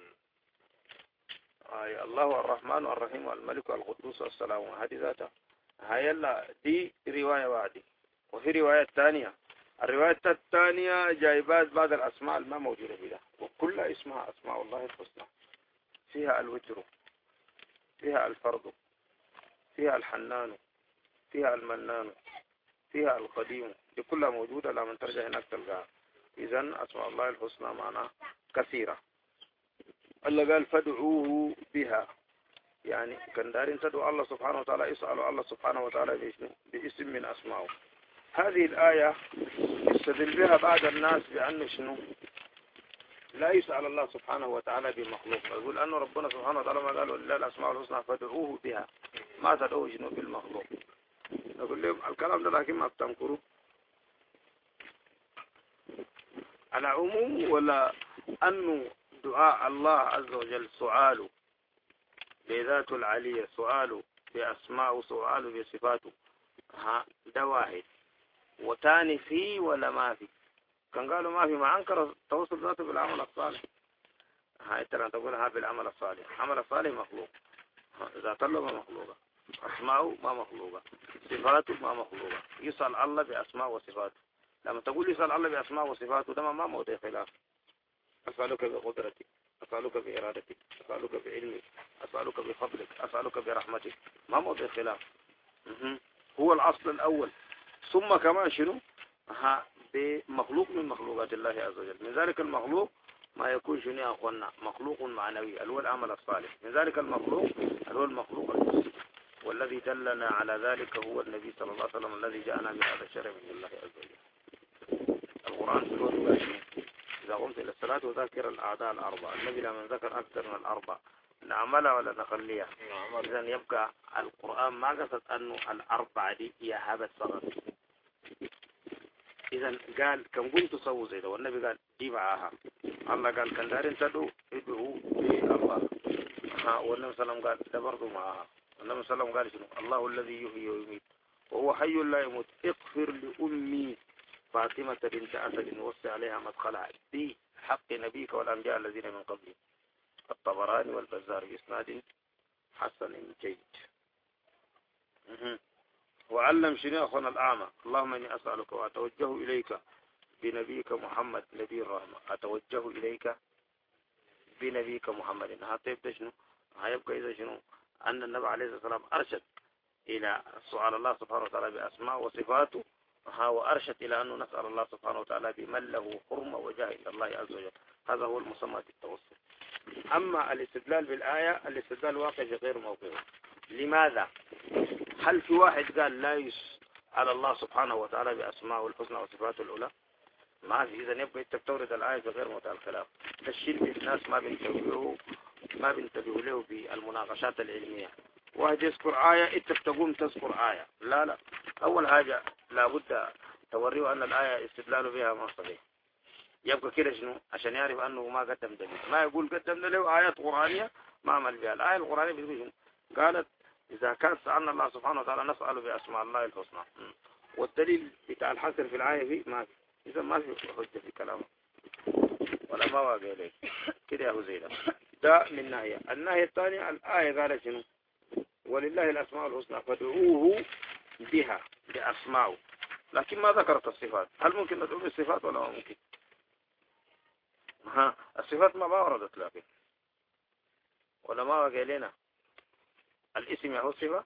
آه الله الرحمن الرحيم الملك القدوس السلام، هذه ذاتها. هاي لا دي رواية واحدة. وفي رواية ثانية، الرواية الثانية جايبات بعض الأسماء ما موجودة فيها، وكل اسمها أسماء الله الحسنى. فيها الوتر، فيها الفرد، فيها الحنان، فيها المنان، فيها القديم، دي كلها موجودة لما ترجع هناك تلقاها. إذن أسماء الله الحسنى معناها كثيرة. الله قال فادعوه بها، يعني كان دارين تدعو الله سبحانه وتعالى، اسألوا الله سبحانه وتعالى باسم من أسمائه. هذه الآية يستدل بها بعض الناس بأنه شنو لا يسأل الله سبحانه وتعالى بمخلوق، يقول أنه ربنا سبحانه وتعالى ما قالوا لله الأسماء الحسنى فادعوه بها، ما تدعوه شنو بالمخلوق. نقول لهم الكلام ده لكن ما بتنكروا على عموم، ولا أنه دعاء الله عز وجل سؤاله بذاته العالية، سؤاله بأسماءه، سؤاله بصفاته، ها ده واحد. وتاني فيه ولا ما في؟ كان قالوا ما في، ما أنكر التوصل ذاته بالعمل الصالح. هاي ترى تقولها بالعمل الصالح، عمل الصالح مخلوق، ذات الله ما مخلوقة، أسماءه ما مخلوقة، صفاته ما مخلوقة. يسأل الله بأسماء وصفاته. لما تقول يسأل الله بأسماء وصفاته ده ما موضع خلاف. أسألك بقدرتك، أسألك بإرادتك، أسألك بعلمك، أسألك بفضلك، أسألك برحمتك، ما موضع خلاف. هو الأصل الأول. ثم كمان شنو ها بمخلوق من مخلوقات الله عز وجل. من ذلك المخلوق ما يكون شنو يا أخوانا مخلوق معنوي اللي هو العمل الصالح. من ذلك المخلوق اللي هو المخلوق الحسي، والذي دلنا على ذلك هو النبي صلى الله عليه وسلم الذي جاءنا بهذا الشرع من الله عز وجل. القرآن في الوقت إذا قمت إلى الصلاة وذاكر الأعداء الأربعة، النبي لمن ذكر أكثر من الأربع نعملها ولا نخليها؟ إذا يبقى القرآن ما قصد أنه الأربعة دي هي هذا فقط. إذا قال كم قلت صووا زي ده، والنبي قال دي معاها. الله قال كان دارين تدعو ادعوا بالله، ها والنبي صلى الله عليه وسلم قال ده برضه معاها. النبي صلى الله عليه وسلم قال شنو؟ الله الذي يحيي ويميت وهو حي لا يموت، اغفر لأمي فاطمة بنت أسد وصي عليها مدخلها بحق نبيك والأنبياء الذين من قبله. الطبراني والبزار بإسناد حسن جيد. وعلم شنو أخونا الأعمى، اللهم إني أسألك وأتوجه إليك بنبيك محمد نبي الرحمة، أتوجه إليك بنبيك محمد. هاتيب شنو هيبقى إذا شنو أن النبي عليه الصلاة والسلام أرشد إلى سؤال الله سبحانه وتعالى بأسماء وصفاته، ها وأرشد إلى أنه نسأل الله سبحانه وتعالى بمن له حرمة وجاه إلى الله عز وجل. هذا هو المسمى بالتوسل. أما الاستدلال بالآية الاستدلال واقع غير موقعه. لماذا؟ هل في واحد قال لا يسأل الله سبحانه وتعالى بأسماء الحسنى وصفاته الأولى؟ ما في. إذا يبقى أنت بتورد الآية غير موضع الخلاف. الشيء الناس ما بينتبهوا ما بينتبهوا له بالمناقشات العلمية. واحد يذكر آية أنت بتقوم تذكر آية، لا لا، أول حاجة لابد توريه أن الآية استدلال بها ما صحيح. يبقى كده شنو عشان يعرف أنه ما قدم دليل، ما يقول قدم له آيات قرآنية ما عمل بها. الآية القرآنية بتقول شنو؟ قالت إذا كان سألنا الله سبحانه وتعالى نسأله بأسماء الله الحسنى، والدليل بتاع الحصر في الآية دي ما في، إذا ما في حجة في كلامه ولا ما واقع لك كده يا أبو زيد. ده من ناحية. الناحية الثانية الآية قالت شنو؟ ولله الأسماء الحسنى فادعوه بها بأسماءه، لكن ما ذكرت الصفات. هل ممكن ندعو بالصفات ولا ما ممكن؟ ها الصفات ما وردت، لكن ولا ما واقع لنا الاسم يهو صفة.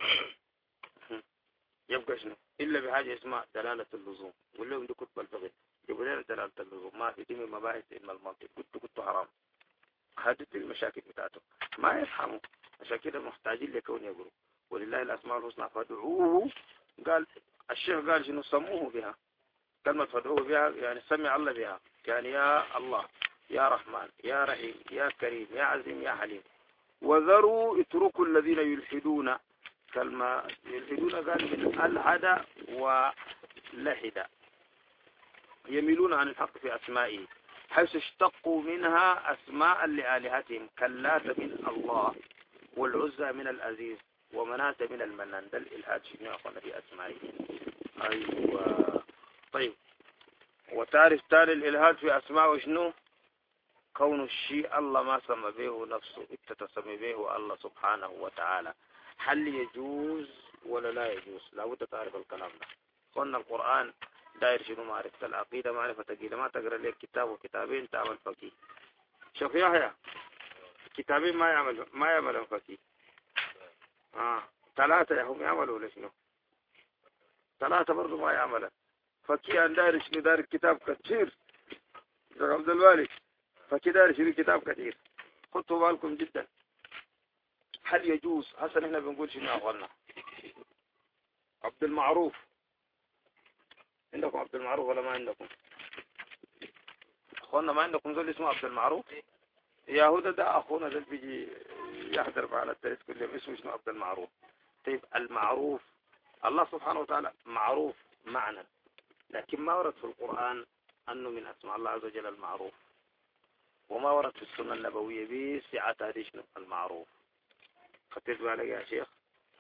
يبقى شنو إلا بحاجة اسمها دلالة اللزوم، ولا لهم دي كتب الفقه يقول لنا دلالة اللزوم ما في دي من مباحث علم المنطق، كنت كنت حرام. هذه المشاكل بتاعته ما يفهموا، عشان كده محتاجين لكون يقولوا ولله الأسماء الحسنى فادعوه. قال الشيخ قال شنو سموه بها، كلمة فادعوه بها يعني سمع الله بها، يعني يا الله يا رحمن يا رحيم يا كريم يا عظيم يا حليم. وذروا اتركوا الذين يلحدون، كلمة يلحدون قال من ألحد ولحد، يميلون عن الحق في أسمائه، حيث اشتقوا منها أسماء لآلهتهم كاللات من الله والعزى من العزيز ومناة من المنان. ده الإلحاد شنو أخونا في أسمائه. أيوة طيب. وتعرف تاني الإلحاد في أسمائه شنو؟ كون الشيء الله ما سمى به نفسه انت تسمي به الله سبحانه وتعالى. هل يجوز ولا لا يجوز؟ لابد تعرف الكلام ده. قلنا القرآن داير شنو؟ معرفة العقيدة معرفة العقيدة. ما تقرأ لك كتاب وكتابين تعمل فقيه. شوف يا يحيى كتابين ما يعمل ما يعمل فقيه. آه ثلاثة يا هم يعملوا ولا شنو؟ ثلاثة برضو ما يعمل فقيه. داير شنو؟ داير كتاب كثير يا عبد الوالي، فكده شنو كتاب كثير. خدوا بالكم جدا. هل يجوز؟ هسه احنا بنقول شنو يا اخوانا؟ عبد المعروف عندكم عبد المعروف ولا ما عندكم؟ اخوانا ما عندكم زول اسمه عبد المعروف؟ يهودا ده اخونا ده بيجي يحضر معنا الدرس كل يوم اسمه شنو؟ عبد المعروف. طيب المعروف الله سبحانه وتعالى معروف معنى، لكن ما ورد في القرآن انه من اسماء الله عز وجل المعروف، وما ورد في السنة النبوية بسعة هذه شنو المعروف. خطيت بالك يا شيخ؟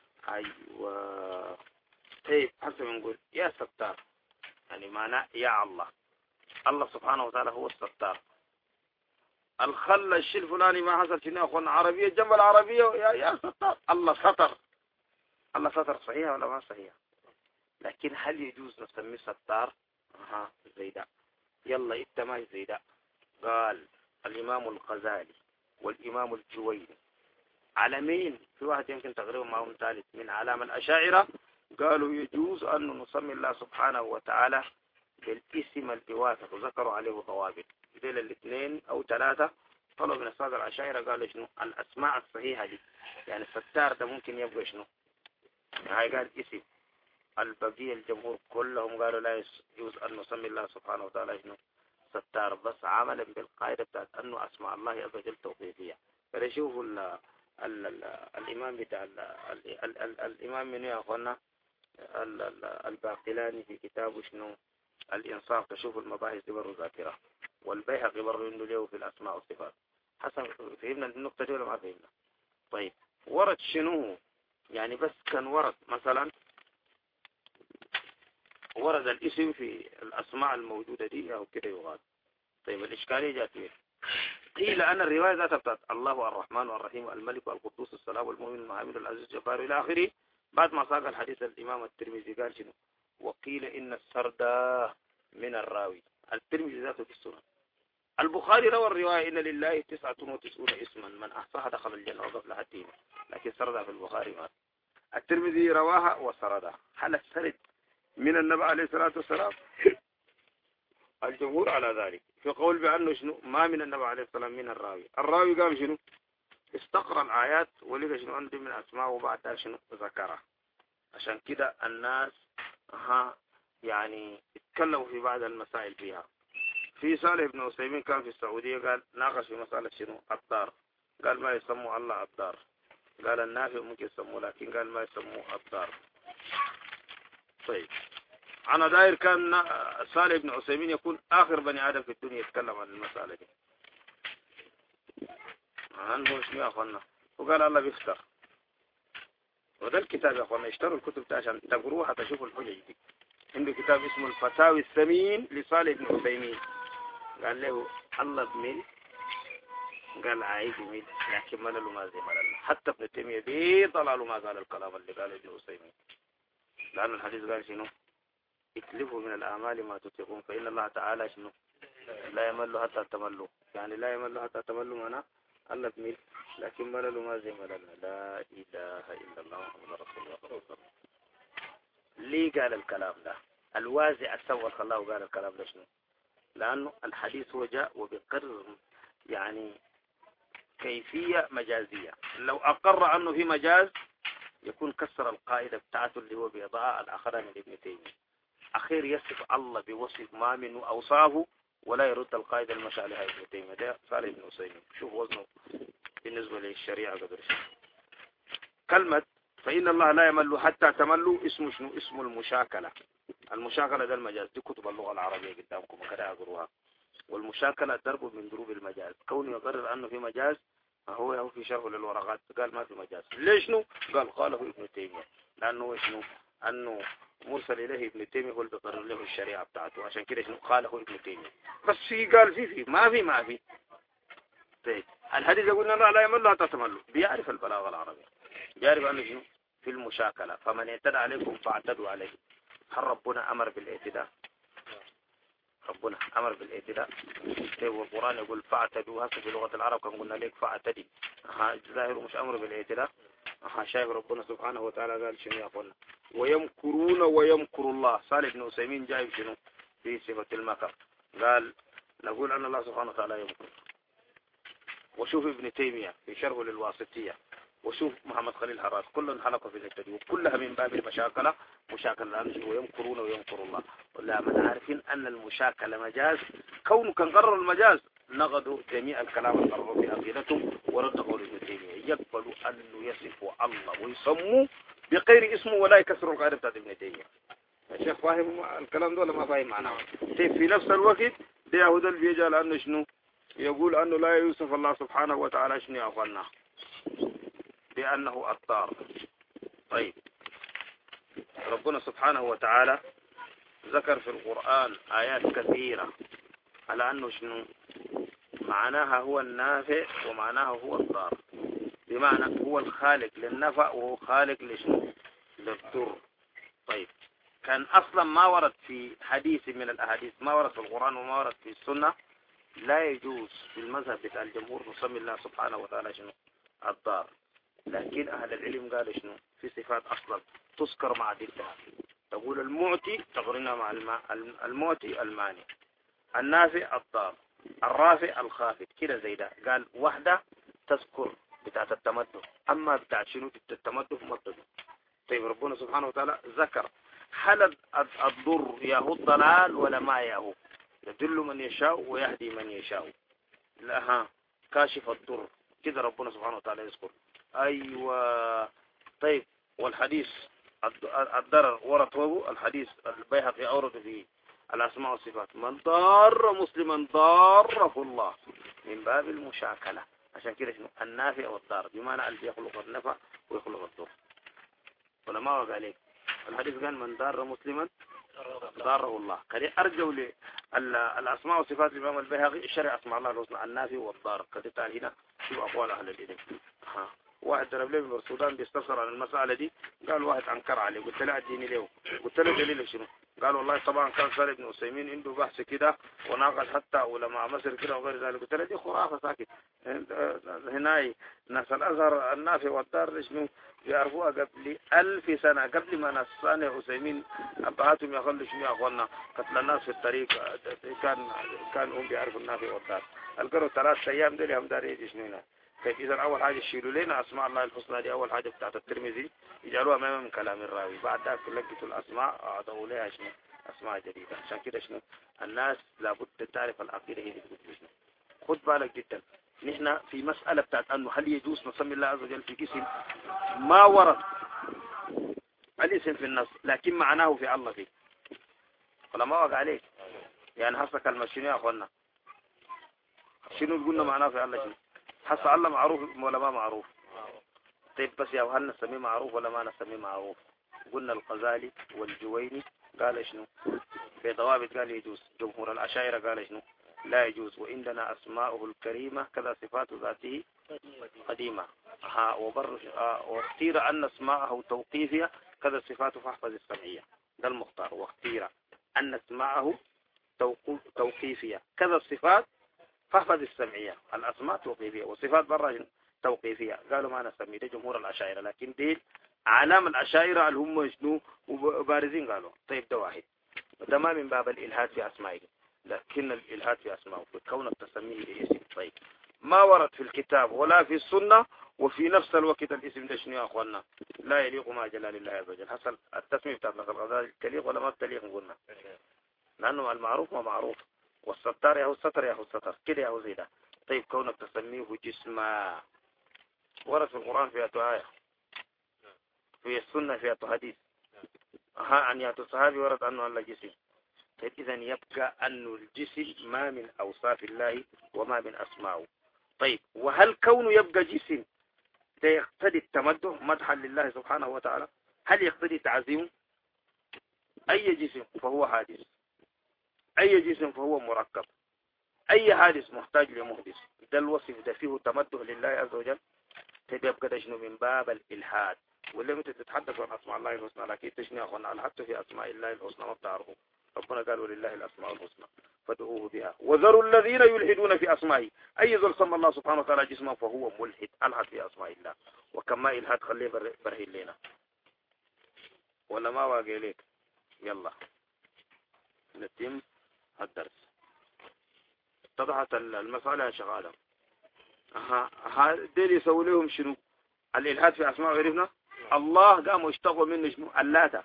أيوة. طيب هسه بنقول يا ستار، يعني معناه يا الله. الله سبحانه وتعالى هو الستار. الخل الشيء الفلاني ما حصل شنو أخونا عربية جنب العربية يا يا ستار. الله ستر. الله ستر صحيح ولا ما صحيح؟ لكن هل يجوز نسميه ستار؟ ها زي ده. يلا انت ما زي ده. قال الإمام الغزالي والإمام الجويني علمين، في واحد يمكن تقريبا معهم ثالث من علام الأشاعرة، قالوا يجوز أن نسمي الله سبحانه وتعالى بالاسم البواسط وذكروا عليه ضوابط. ديل الاثنين أو ثلاثة طلعوا من أصحاب الأشاعرة قالوا شنو الأسماء الصحيحة دي، يعني الستار ده ممكن يبقى شنو؟ هاي قال اسم. البقية الجمهور كلهم قالوا لا يجوز أن نسمي الله سبحانه وتعالى شنو ستار، بس عملا بالقاعدة بتاعت أنه أسماء الله عز وجل توقيفية. فنشوفوا ال ال ال الإمام بتاع ال ال ال ال الإمام من يا أخوانا الباقلاني في كتابه شنو الإنصاف، تشوفوا المباحث دي برضه ذاكرة، والبيهقي برضه عنده له في الأسماء والصفات. حسن فهمنا النقطة دي ولا ما فهمنا؟ طيب ورد شنو؟ يعني بس كان ورد مثلا ورد الاسم في الأسماء الموجودة دي أو كده يغاد. طيب الإشكالية جات فيه قيل أنا الرواية ذات بتاعت الله الرحمن والرحيم الملك والقدوس السلام والمؤمن المهيمن العزيز الجبار إلى آخره. بعد ما ساق الحديث الإمام الترمذي قال شنو؟ وقيل إن السرد من الراوي. الترمذي ذاته في السنن. البخاري روى الرواية إن لله تسعة وتسعون اسما من أحصاها دخل الجنة وقف لها الدين، لكن سردها في البخاري ما. الترمذي رواها وسردها. هل السرد من النبي عليه الصلاة والسلام؟ الجمهور على ذلك في قول بأنه شنو ما من النبي عليه السلام من الراوي. الراوي قام شنو استقرأ الآيات ولقى شنو عنده من أسماء وبعدها شنو ذكرها. عشان كده الناس ها يعني اتكلموا في بعض المسائل فيها. في صالح بن عثيمين كان في السعودية قال ناقش في مسألة شنو الدار، قال ما يسموا الله الدار، قال النافع ممكن يسموه لكن قال ما يسموه الدار. طيب أنا داير كان صالح بن عثيمين يكون آخر بني آدم في الدنيا يتكلم عن المسألة دي. عنه شنو يا أخوانا؟ وقال الله بيفتر. وده الكتاب يا أخوانا، اشتروا الكتب عشان تقروها تشوفوا الحجج دي. عنده كتاب اسمه الفتاوي الثمين لصالح بن عثيمين. قال له الله بميل، قال عايز يميل، لكن ملل ما زي ملل. حتى ابن تيمية بيطلع له ما قال الكلام اللي قاله ابن عثيمين، لأن الحديث قال شنو؟ اكلفوا من الأعمال ما تطيقون فإن الله تعالى شنو؟ لا يمل حتى تملوا. يعني لا يمل حتى تملوا معناه الله بميل، لكن ملل ما زي ملل. لا إله إلا الله محمد رسول الله صلى الله عليه وسلم. ليه قال الكلام ده؟ الوازع السوى خلاه قال الكلام ده شنو؟ لأنه الحديث هو جاء وبقرر يعني كيفية مجازية. لو أقر أنه في مجاز يكون كسر القاعدة بتاعته اللي هو بيضاء الآخرين من ابن تيمية. أخير يصف الله بوصف ما منه أوصافه ولا يرد القاعدة المشى عليها ابن تيمية. ده صالح بن عثيمين. شوف وزنه بالنسبة للشريعة قدر شيء. كلمة فإن الله لا يمل حتى تملوا اسمه شنو؟ اسمه المشاكلة. المشاكلة ده المجاز. دي كتب اللغة العربية قدامكم وكذا أقروها. والمشاكلة ضرب من ضروب المجاز. كونه يقرر أنه في مجاز هو هو في شرح للورقات قال ما في مجاز. ليش شنو؟ قال قاله ابن تيمية، لأنه شنو؟ أنه مرسل إليه ابن تيمية هو اللي بيقرر له الشريعة بتاعته، عشان كده شنو قاله ابن تيمية. بس في قال في في ما في ما في. طيب الحديث يقول الله لا يمل حتى تملوا. بيعرف البلاغة العربية، يعرف أنه شنو؟ في المشاكلة. فمن اعتدى عليكم فاعتدوا عليه. هل ربنا أمر بالاعتداء؟ ربنا أمر بالاعتداء. والقرآن يقول فاعتدوا. هسه في لغة العرب كان قلنا لك فاعتدي. ظاهر مش أمر بالاعتداء. شايف ربنا سبحانه وتعالى قال شنو يا أخوانا؟ ويمكرون ويمكر الله. صالح بن عثيمين جايب شنو في صفة المكر؟ قال نقول أن الله سبحانه وتعالى يمكر. وشوف ابن تيمية في شرحه للواسطية، وشوف محمد خليل حراس، كلهم حلقوا في الحته دي وكلها من باب المشاكله. مشاكله ويمكرون ويمكر الله. ولا من عارفين ان المشاكله مجاز. كونه كان قرر المجاز نقضوا جميع الكلام اللي قرروا في عقيدتهم ورد قول ابن تيميه. يقبلوا انه يصفوا الله ويسموه بغير اسمه ولا يكسروا القاعده بتاعت ابن تيميه. الشيخ فاهم الكلام ده ولا ما فاهم معناه؟ في نفس الوقت ده يهود اللي بيجي لانه شنو؟ يقول انه لا يوصف الله سبحانه وتعالى شنو يا اخوانا؟ بأنه الضار. طيب ربنا سبحانه وتعالى ذكر في القرآن آيات كثيرة على أنه شنو معناها هو النافع ومعناها هو الضار. بمعنى هو الخالق للنفع وهو خالق لشنو؟ للضر. طيب كان أصلا ما ورد في حديث من الأحاديث، ما ورد في القرآن وما ورد في السنة، لا يجوز في المذهب بتاع الجمهور نسمي الله سبحانه وتعالى شنو؟ الضار. لكن أهل العلم قالوا شنو؟ في صفات أصلا تذكر مع ذكرها. تقول المعطي تقرنها مع الماء، المعطي المانع، النافع الضار، الرافع الخافض كده زي ده. قال واحدة تذكر بتاعت التمدد، أما بتاعت شنو التمدد مدد. طيب ربنا سبحانه وتعالى ذكر هل الضر ياهو الضلال ولا ما ياهو؟ يدل من يشاء ويهدي من يشاء. لها كاشف الضر كده ربنا سبحانه وتعالى يذكر. أيوة. طيب والحديث الضرر ورثه الحديث البيهقي أورد في الأسماء والصفات من ضار مسلما ضاره الله من باب المشاكلة. عشان كده شنو النافع والضار بمعنى اللي يخلق النفع ويخلق الضر. ولما قال عليك الحديث قال من ضار مسلما ضاره الله. كده أرجو للأسماء والصفات الإمام البيهقي شرع أسماء الله الحسنى النافع والضار. كده تعال هنا شو أقوال أهل العلم. ها واحد ضرب لي من السودان بيستفسر عن المسألة دي، قال واحد أنكر عليه. قلت له اديني له، قلت له دليل شنو؟ قال والله طبعا كان صالح بن عثيمين عنده بحث كده وناقش حتى علماء مصر كده وغير ذلك. قلت له دي خرافة ساكت. هناي ناس الأزهر النافع والضار شنو يعرفوها قبل ألف سنة، قبل ما ناس صالح عثيمين أبهاتهم يخلوا شنو يا أخوانا قتل الناس في الطريق. كان كان هم بيعرفوا النافع والضار. القروا ثلاث أيام دول هم داري يجي شنو هنا. كيف إذا أول حاجة يشيلوا لنا أسماء الله الحسنى دي أول حاجة بتاعت الترمذي يجعلوها أمام من كلام الراوي. بعد ذلك لقيتوا الأسماء أعطوا لها شنو أسماء جديدة. عشان كده شنو الناس لابد تعرف العقيدة هي بتقول شنو. خد بالك جدا نحن في مسألة بتاعت أنه هل يجوز نسمي الله عز وجل في اسم ما ورد الاسم في النص لكن معناه في الله فيه. ولا ما وقع عليك؟ يعني هسه كلمة شنو يا أخوانا؟ شنو قلنا معناه في الله شنو؟ هسه الله معروف ولا ما معروف؟ طيب بس يا هل نسميه معروف ولا ما نسميه معروف؟ قلنا الغزالي والجويني قال شنو؟ في ضوابط قال يجوز، جمهور الأشاعرة قال شنو؟ لا يجوز. وعندنا أسماؤه الكريمة كذا صفات ذاته قديمة. ها وبر آه واختير أن اسماءه توقيفية كذا صفات فاحفظ السمعية، ده المختار. واختير أن اسماءه توقيفية كذا الصفات فاحفظ السمعية. الأسماء توقيفية والصفات برا توقيفية. قالوا ما نسمي ده جمهور الأشاعرة، لكن دي علام الأشاعرة اللي هم شنو وبارزين قالوا. طيب ده واحد، ده ما من باب الإلحاد في أسمائه، لكن الإلحاد في أسمائه كونك تسميه باسم. طيب ما ورد في الكتاب ولا في السنة، وفي نفس الوقت الاسم ده شنو يا أخوانا؟ لا يليق مع جلال الله عز وجل. حصل التسمية بتاعت لك الغزال تليق ولا ما تليق؟ قلنا لأنه المعروف ما معروف، والستار يهو الستر يهو الستر كده يهو زي ده. طيب كونك تسميه جسما، ورد في القرآن في آية، في السنة في حديث، ها عن ياتو الصحابي ورد أنه الله جسم. طيب إذا يبقى أن الجسم ما من أوصاف الله وما من أسماءه. طيب وهل كونه يبقى جسم ده يقتضي التمدح مدحا لله سبحانه وتعالى؟ هل يقتضي تعظيمه؟ أي جسم فهو حادث، أي جسم فهو مركب، أي حادث محتاج لمحدث. ده الوصف ده فيه تمدح لله عز وجل. تبقى ده شنو؟ من باب الإلحاد. واللي متى تتحدث عن أسماء الله الحسنى، لكن تشني أخونا الحد في أسماء الله الحسنى ما بتعرفوا. ربنا قال ولله الأسماء الحسنى فادعوه بها وذروا الذين يلحدون في أسمائه. أي ذل سمى الله سبحانه وتعالى جسمه فهو ملحد، ألحد في أسماء الله. وكما إلحاد خليه برهين لنا ولا ما واقع ليك؟ يلا نتم الدرس. اتضحت المسألة يا شيخ آدم؟ ها ديل يسوي لهم شنو؟ الإلحاد في أسماء غيرنا. الله قاموا اشتغلوا منه شنو؟ اللاتة.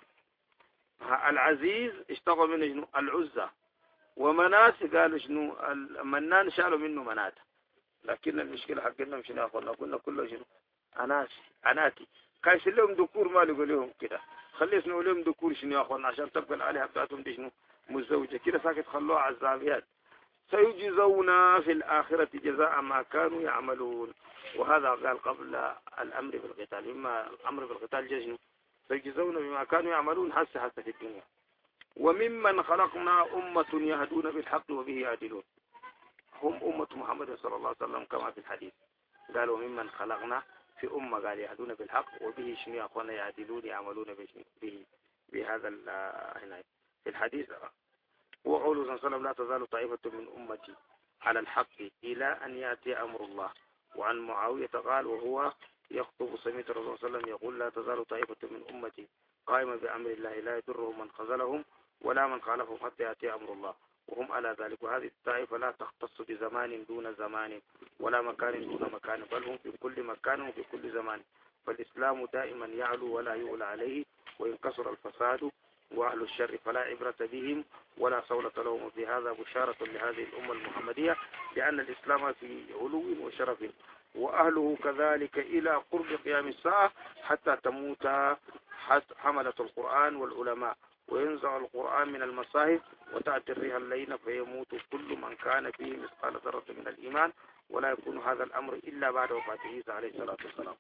العزيز اشتغلوا منه شنو؟ العزة. ومنات قالوا شنو؟ المنان شالوا منه منات. لكن المشكلة حقنا شنو أخونا؟ قلنا كله شنو؟ أناسي أناتي. كايس لهم ذكور ما لقوا لهم كده. خلي يسنوا لهم ذكور شنو يا أخونا عشان تبقى الآلهة بتاعتهم دي شنو؟ مزوجة كده ساكت خلوها عزابيات. سيجزون في الآخرة جزاء ما كانوا يعملون. وهذا قال قبل الأمر بالقتال. إما الأمر بالقتال جزنوا سيجزون بما كانوا يعملون حس حس في الدنيا. وممن خلقنا أمة يهدون بالحق وبه يعدلون. هم أمة محمد صلى الله عليه وسلم كما في الحديث. قالوا ممن خلقنا في أمة قال يهدون بالحق وبه شنو يا أخوانا يعدلون يعملون به بهذا هنا في الحديث. وقوله صلى الله عليه وسلم لا تزال طائفة من أمتي على الحق إلى أن يأتي أمر الله. وعن معاوية قال وهو يخطب سمعت الرسول صلى الله عليه وسلم يقول لا تزال طائفة من أمتي قائمة بأمر الله لا يضرهم من خذلهم ولا من خالفهم حتى يأتي أمر الله وهم على ذلك. وهذه الطائفة لا تختص بزمان دون زمان ولا مكان دون مكان بل هم في كل مكان وفي كل زمان. فالإسلام دائما يعلو ولا يؤلى عليه وإن كسر الفساد وأهل الشر فلا عبرة بهم ولا صولة لهم. وفي هذا بشارة لهذه الأمة المحمدية لأن الإسلام في علو وشرف وأهله كذلك إلى قرب قيام الساعة حتى تموت حملة القرآن والعلماء وينزع القرآن من المصاحف وتأتي الريح اللينة فيموت كل من كان فيه مثقال ذرة من الإيمان ولا يكون هذا الأمر إلا بعد وفاة عيسى عليه الصلاة والسلام.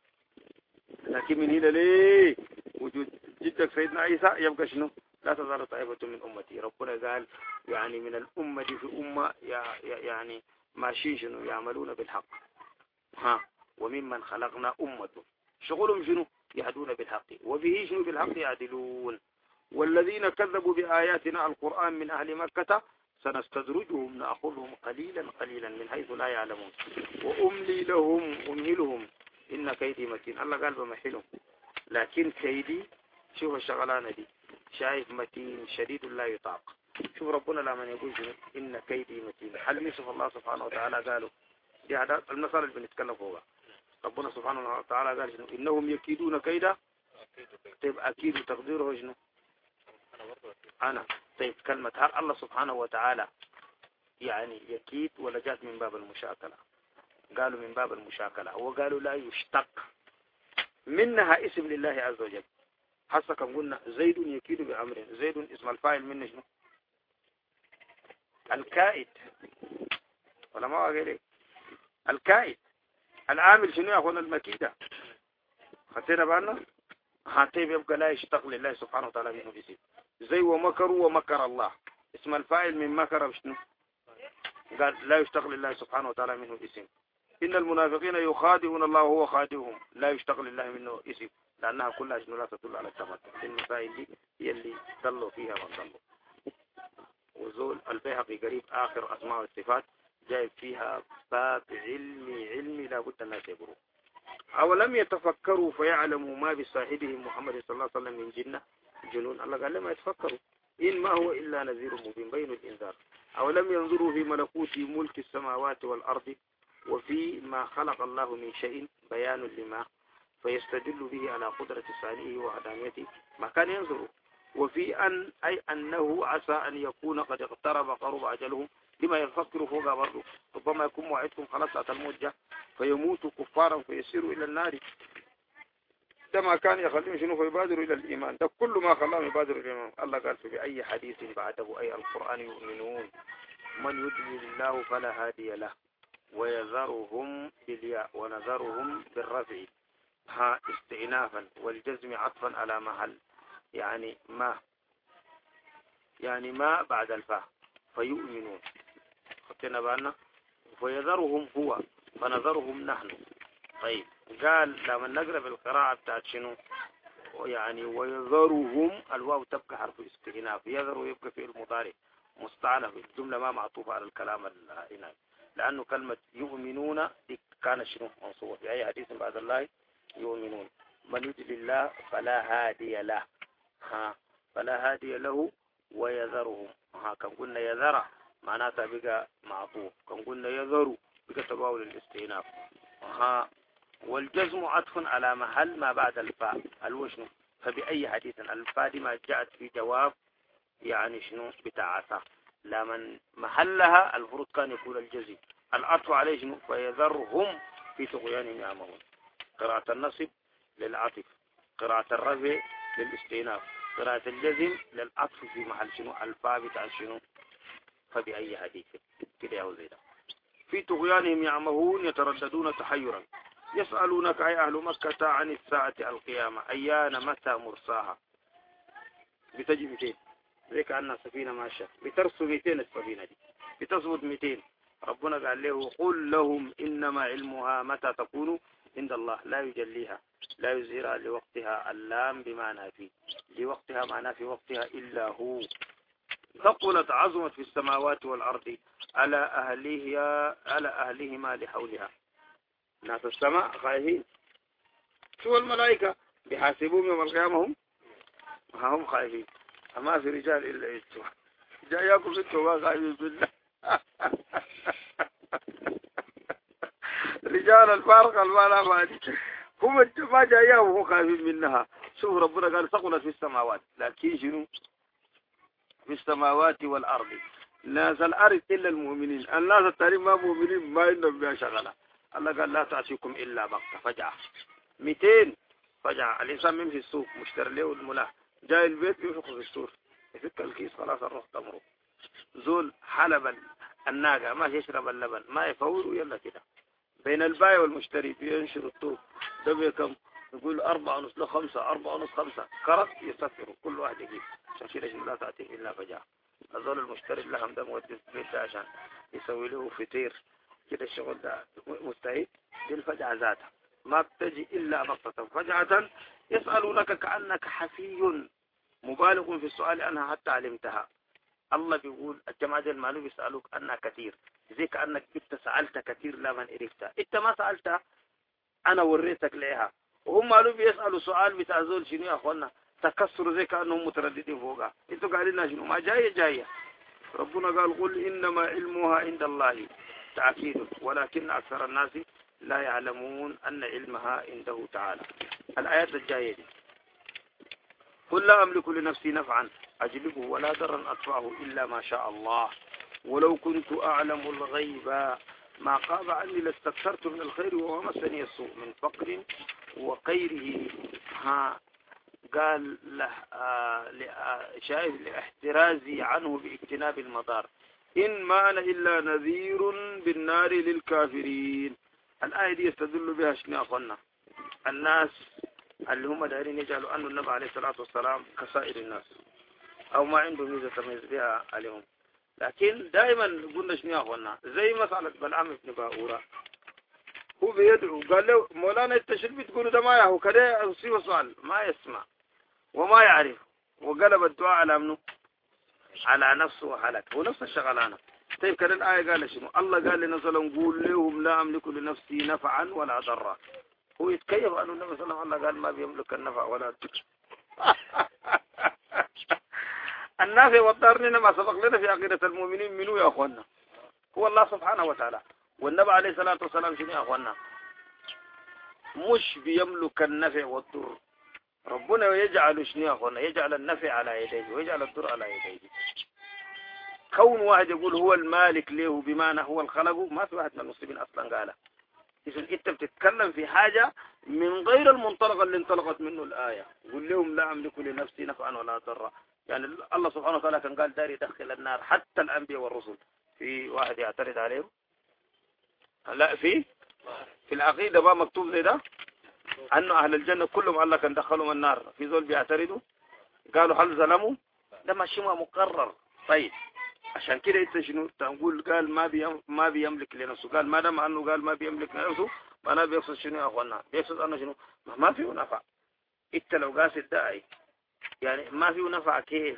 لكن من هنا ليه وجود جدك سيدنا عيسى يبقى شنو؟ لا تزال طائفة من أمتي. ربنا قال يعني من الأمة في أمة يعني ماشيين شنو يعملون بالحق. ها وممن خلقنا أمة شغلهم شنو؟ يهدون بالحق وبه شنو بالحق يعدلون. والذين كذبوا بآياتنا القرآن من أهل مكة سنستدرجهم نأخذهم قليلا قليلا من حيث لا يعلمون وأملي لهم أمهلهم إن كيدي متين. الله قال بمحلهم لكن كيدي شوف الشغلانة دي شايف متين شديد لا يطاق. شوف ربنا لما يقول شنو إن كيدي متين. هل يوسف الله سبحانه وتعالى قالوا دي هذا المثال اللي بنتكلم فوقه. ربنا سبحانه وتعالى قال شنو إنهم يكيدون كيدا. طيب أكيد تقديره شنو أنا. طيب كلمة هل الله سبحانه وتعالى يعني يكيد ولا جات من باب المشاكلة؟ قالوا من باب المشاكلة وقالوا لا يشتق منها اسم لله عز وجل. حسا كان قلنا زيد يكيد بأمر، زيد اسم الفاعل منه شنو؟ الكائد، ولا ما غيره الكائد. العامل شنو يا اخوانا؟ المكيدة. خطينا بالنا هاتين يبقى لا يشتغل لله سبحانه وتعالى منه باسم. زي ومكروا ومكر الله، اسم الفاعل من مكر شنو؟ قال لا يشتغل لله سبحانه وتعالى منه اسم. إن المنافقين يخادعون الله وهو خادعهم، لا يشتغل لله منه اسم، لأنها كلها شنو لا تدل على التمتع. المسائل دي هي اللي ضلوا فيها من ضلوا. وزول البيهقي قريب آخر أسماء والصفات جايب فيها باب علمي علمي لابد الناس يقروا. أولم يتفكروا فيعلموا ما بصاحبهم محمد صلى الله عليه وسلم من جنة جنون. الله قال لما يتفكروا إن ما هو إلا نذير مبين بين الإنذار. أولم ينظروا في ملكوت ملك السماوات والأرض وفي ما خلق الله من شيء بيان لما فيستدل به على قدرة صانعه وعداميته ما كان ينظروا. وفي أن أي أنه عسى أن يكون قد اقترب قرب أجلهم لما يفكر فوق برضه. ربما يكون موعدكم خلاص الموت جاء فيموتوا كفارا فيسيروا إلى النار. ده ما كان يخليهم شنو فيبادروا إلى الإيمان. ده كل ما خلاهم يبادروا إلى الإيمان. الله قال فبأي حديث بعده أي القرآن يؤمنون. من يضلل الله فلا هادي له ويذرهم بالياء ونذرهم بالرفع ها استئنافا والجزم عطفا على محل يعني ما يعني ما بعد الفاء فيؤمنون. خطينا بالنا ويذرهم هو فنذرهم نحن. طيب قال لما نقرأ بالقراءة بتاعت شنو يعني ويذرهم الواو تبقى حرف استئناف، يذر يبقى في المضارع مستعنف الجملة ما معطوفة على الكلام هنا، لأنه كلمة يؤمنون دي كان شنو منصوبة في أي حديث بعد الله يؤمنون. من يضلل الله فلا هادي له ها فلا هادي له ويذرهم ها كان قلنا يذر معناتها بقى معطوف، كان قلنا يذر بقى تباول الاستئناف ها. والجزم عطف على محل ما بعد الفاء الوشن. فبأي حديث الفاء دي ما جاءت في جواب يعني شنو بتاع عسى، لمن محلها المفروض كان يقول الجزم. العطف عليه شنو فيذرهم في طغيانهم يعمهون. قراءة النصب للعطف، قراءة الرفع للاستئناف، قراءة الجزم للعطف في محل شنو الفاء بتاع شنو فبأي حديث كده يا وزيدا. في طغيانهم يعمهون يترددون تحيرا يسألونك أي أهل مكة عن الساعة القيامة أيان متى مرساها. بتجي مئتين زي كأنها سفينة ماشية بترسو مئتين السفينة دي بتثبت مئتين. ربنا قال له قل لهم إنما علمها متى تكون عند الله لا يجليها لا يزهرها لوقتها اللام بمعنى في لوقتها معنى في وقتها إلا هو. ثقلت عظمت في السماوات والأرض على أهلها على أهلهما لحولها. ناس السماء خائفين شو الملائكة بيحاسبوهم يوم القيامة هم هم خائفين. أما في رجال إلا يجتوا جاياكم انتوا ما خائفين بالله. رجال الفارق المالا فادي هم ما جاياهم هم خائفين منها. شوف ربنا قال ثقلت في السماوات لكن شنو في السماوات والأرض. ناس الأرض إلا المؤمنين، الناس التانيين ما مؤمنين ما عندهم بها شغلة. الله قال لا تأتيكم إلا بغتة فجأة مئتين فجأة. الإنسان من في السوق مشتري له الملاح جاي البيت ينفخ في السور يفك الكيس خلاص الروح تمره. زول حلب الناقة ما يشرب اللبن ما يفور ويلا كده بين البايع والمشتري بينشر الطوب ده بكم يقول أربعة ونص لخمسة أربعة ونص خمسة كرت يسفر كل واحد يجيب عشان كده لا تأتي إلا فجأة. الزول المشتري اللحم ده مودي بيت عشان يسوي له فطير كده الشغل ده مستعد دي الفجعة ذاتها ما بتجي إلا بغتة فجعة. يسألونك كأنك حفي مبالغ في السؤال عنها حتى علمتها. الله بيقول الجماعة المعلوم يسألوك أنها كثير زي كأنك انت سألت كثير لا من عرفتها انت ما سألتها أنا وريتك ليها. وهم معلوم يسألوا سؤال بتاع زول شنو يا أخوانا تكسر زي كأنهم مترددين فوقها. انتوا قاعدين لنا شنو ما جاية جاية. ربنا قال قل إنما علمها عند الله تأكيد ولكن أكثر الناس لا يعلمون أن علمها عنده تعالى. الآيات الجاية دي قل لا أملك لنفسي نفعا أجلبه ولا ضرا أدفعه إلا ما شاء الله ولو كنت أعلم الغيب ما قاب عني لاستكثرت من الخير وما مسني السوء من فقر وغيره. ها قال له شايف لاحترازي عنه باجتناب المضار إن ما أنا إلا نذير بالنار للكافرين. الآية دي يستدل بها شنو أخوانا؟ الناس اللي هم دايرين يجعلوا أن النبي عليه الصلاة والسلام كسائر الناس أو ما عنده ميزة تميز بها عليهم. لكن دائما قلنا شنو أخوانا؟ زي مسألة بلعام بن باورة، هو بيدعو قال له مولانا التشريف بتقولوا ده ما يهو كده أصيب سؤال ما يسمع وما يعرف، وقلب الدعاء على منه على نفسه وحالك، هو نفس الشغلانة. طيب كده الآية قال شنو؟ الله قال لنا صلى نقول لهم لا أملك لنفسي نفعا ولا ضرا. هو يتكيف أنه النبي صلى الله عليه وسلم الله قال ما بيملك النفع ولا الضر. النافع والضار ما سبق لنا في عقيدة المؤمنين منو يا أخوانا؟ هو الله سبحانه وتعالى. والنبي عليه الصلاة والسلام شنو يا أخوانا؟ مش بيملك النفع والضر، ربنا يجعل شنو يا أخوانا؟ يجعل النفع على يديه ويجعل الضر على يديه. كون واحد يقول هو المالك له بمعنى هو الخلق، ما في واحد من المسلمين أصلا قاله. إذن أنت بتتكلم في حاجة من غير المنطلق اللي انطلقت منه الآية. قل لهم لا أملك لنفسي نفعا ولا ضرا. يعني الله سبحانه وتعالى كان قال داري يدخل النار حتى الأنبياء والرسل. في واحد يعترض عليه؟ لا في في العقيدة ما مكتوب زي ده أنه أهل الجنة كلهم الله كان دخلهم النار. في ذول بيعترضوا قالوا هل ظلموا؟ ده ماشي مقرر. طيب عشان كده انت شنو تقول قال ما بيم ما بيملك لنفسه؟ قال ما دام انه قال ما بيملك لنفسه معناه بيقصد شنو يا اخوانا؟ بيقصد انه شنو؟ ما فيه نفع. انت لو قاصد داعي يعني ما فيه نفع كيف؟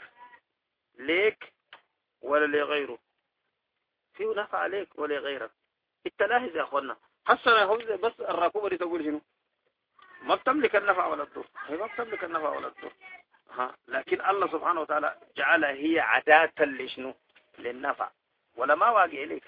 ليك ولا لغيره؟ فيه نفع ليك ولا غيرك. انت لاحظ يا اخوانا حسنا بس الراكوبه دي تقول شنو؟ ما بتملك النفع ولا الضر، هي ما بتملك النفع ولا الضر. ها لكن الله سبحانه وتعالى جعلها هي عادة لشنو؟ للنفع ولا ما واقع لك.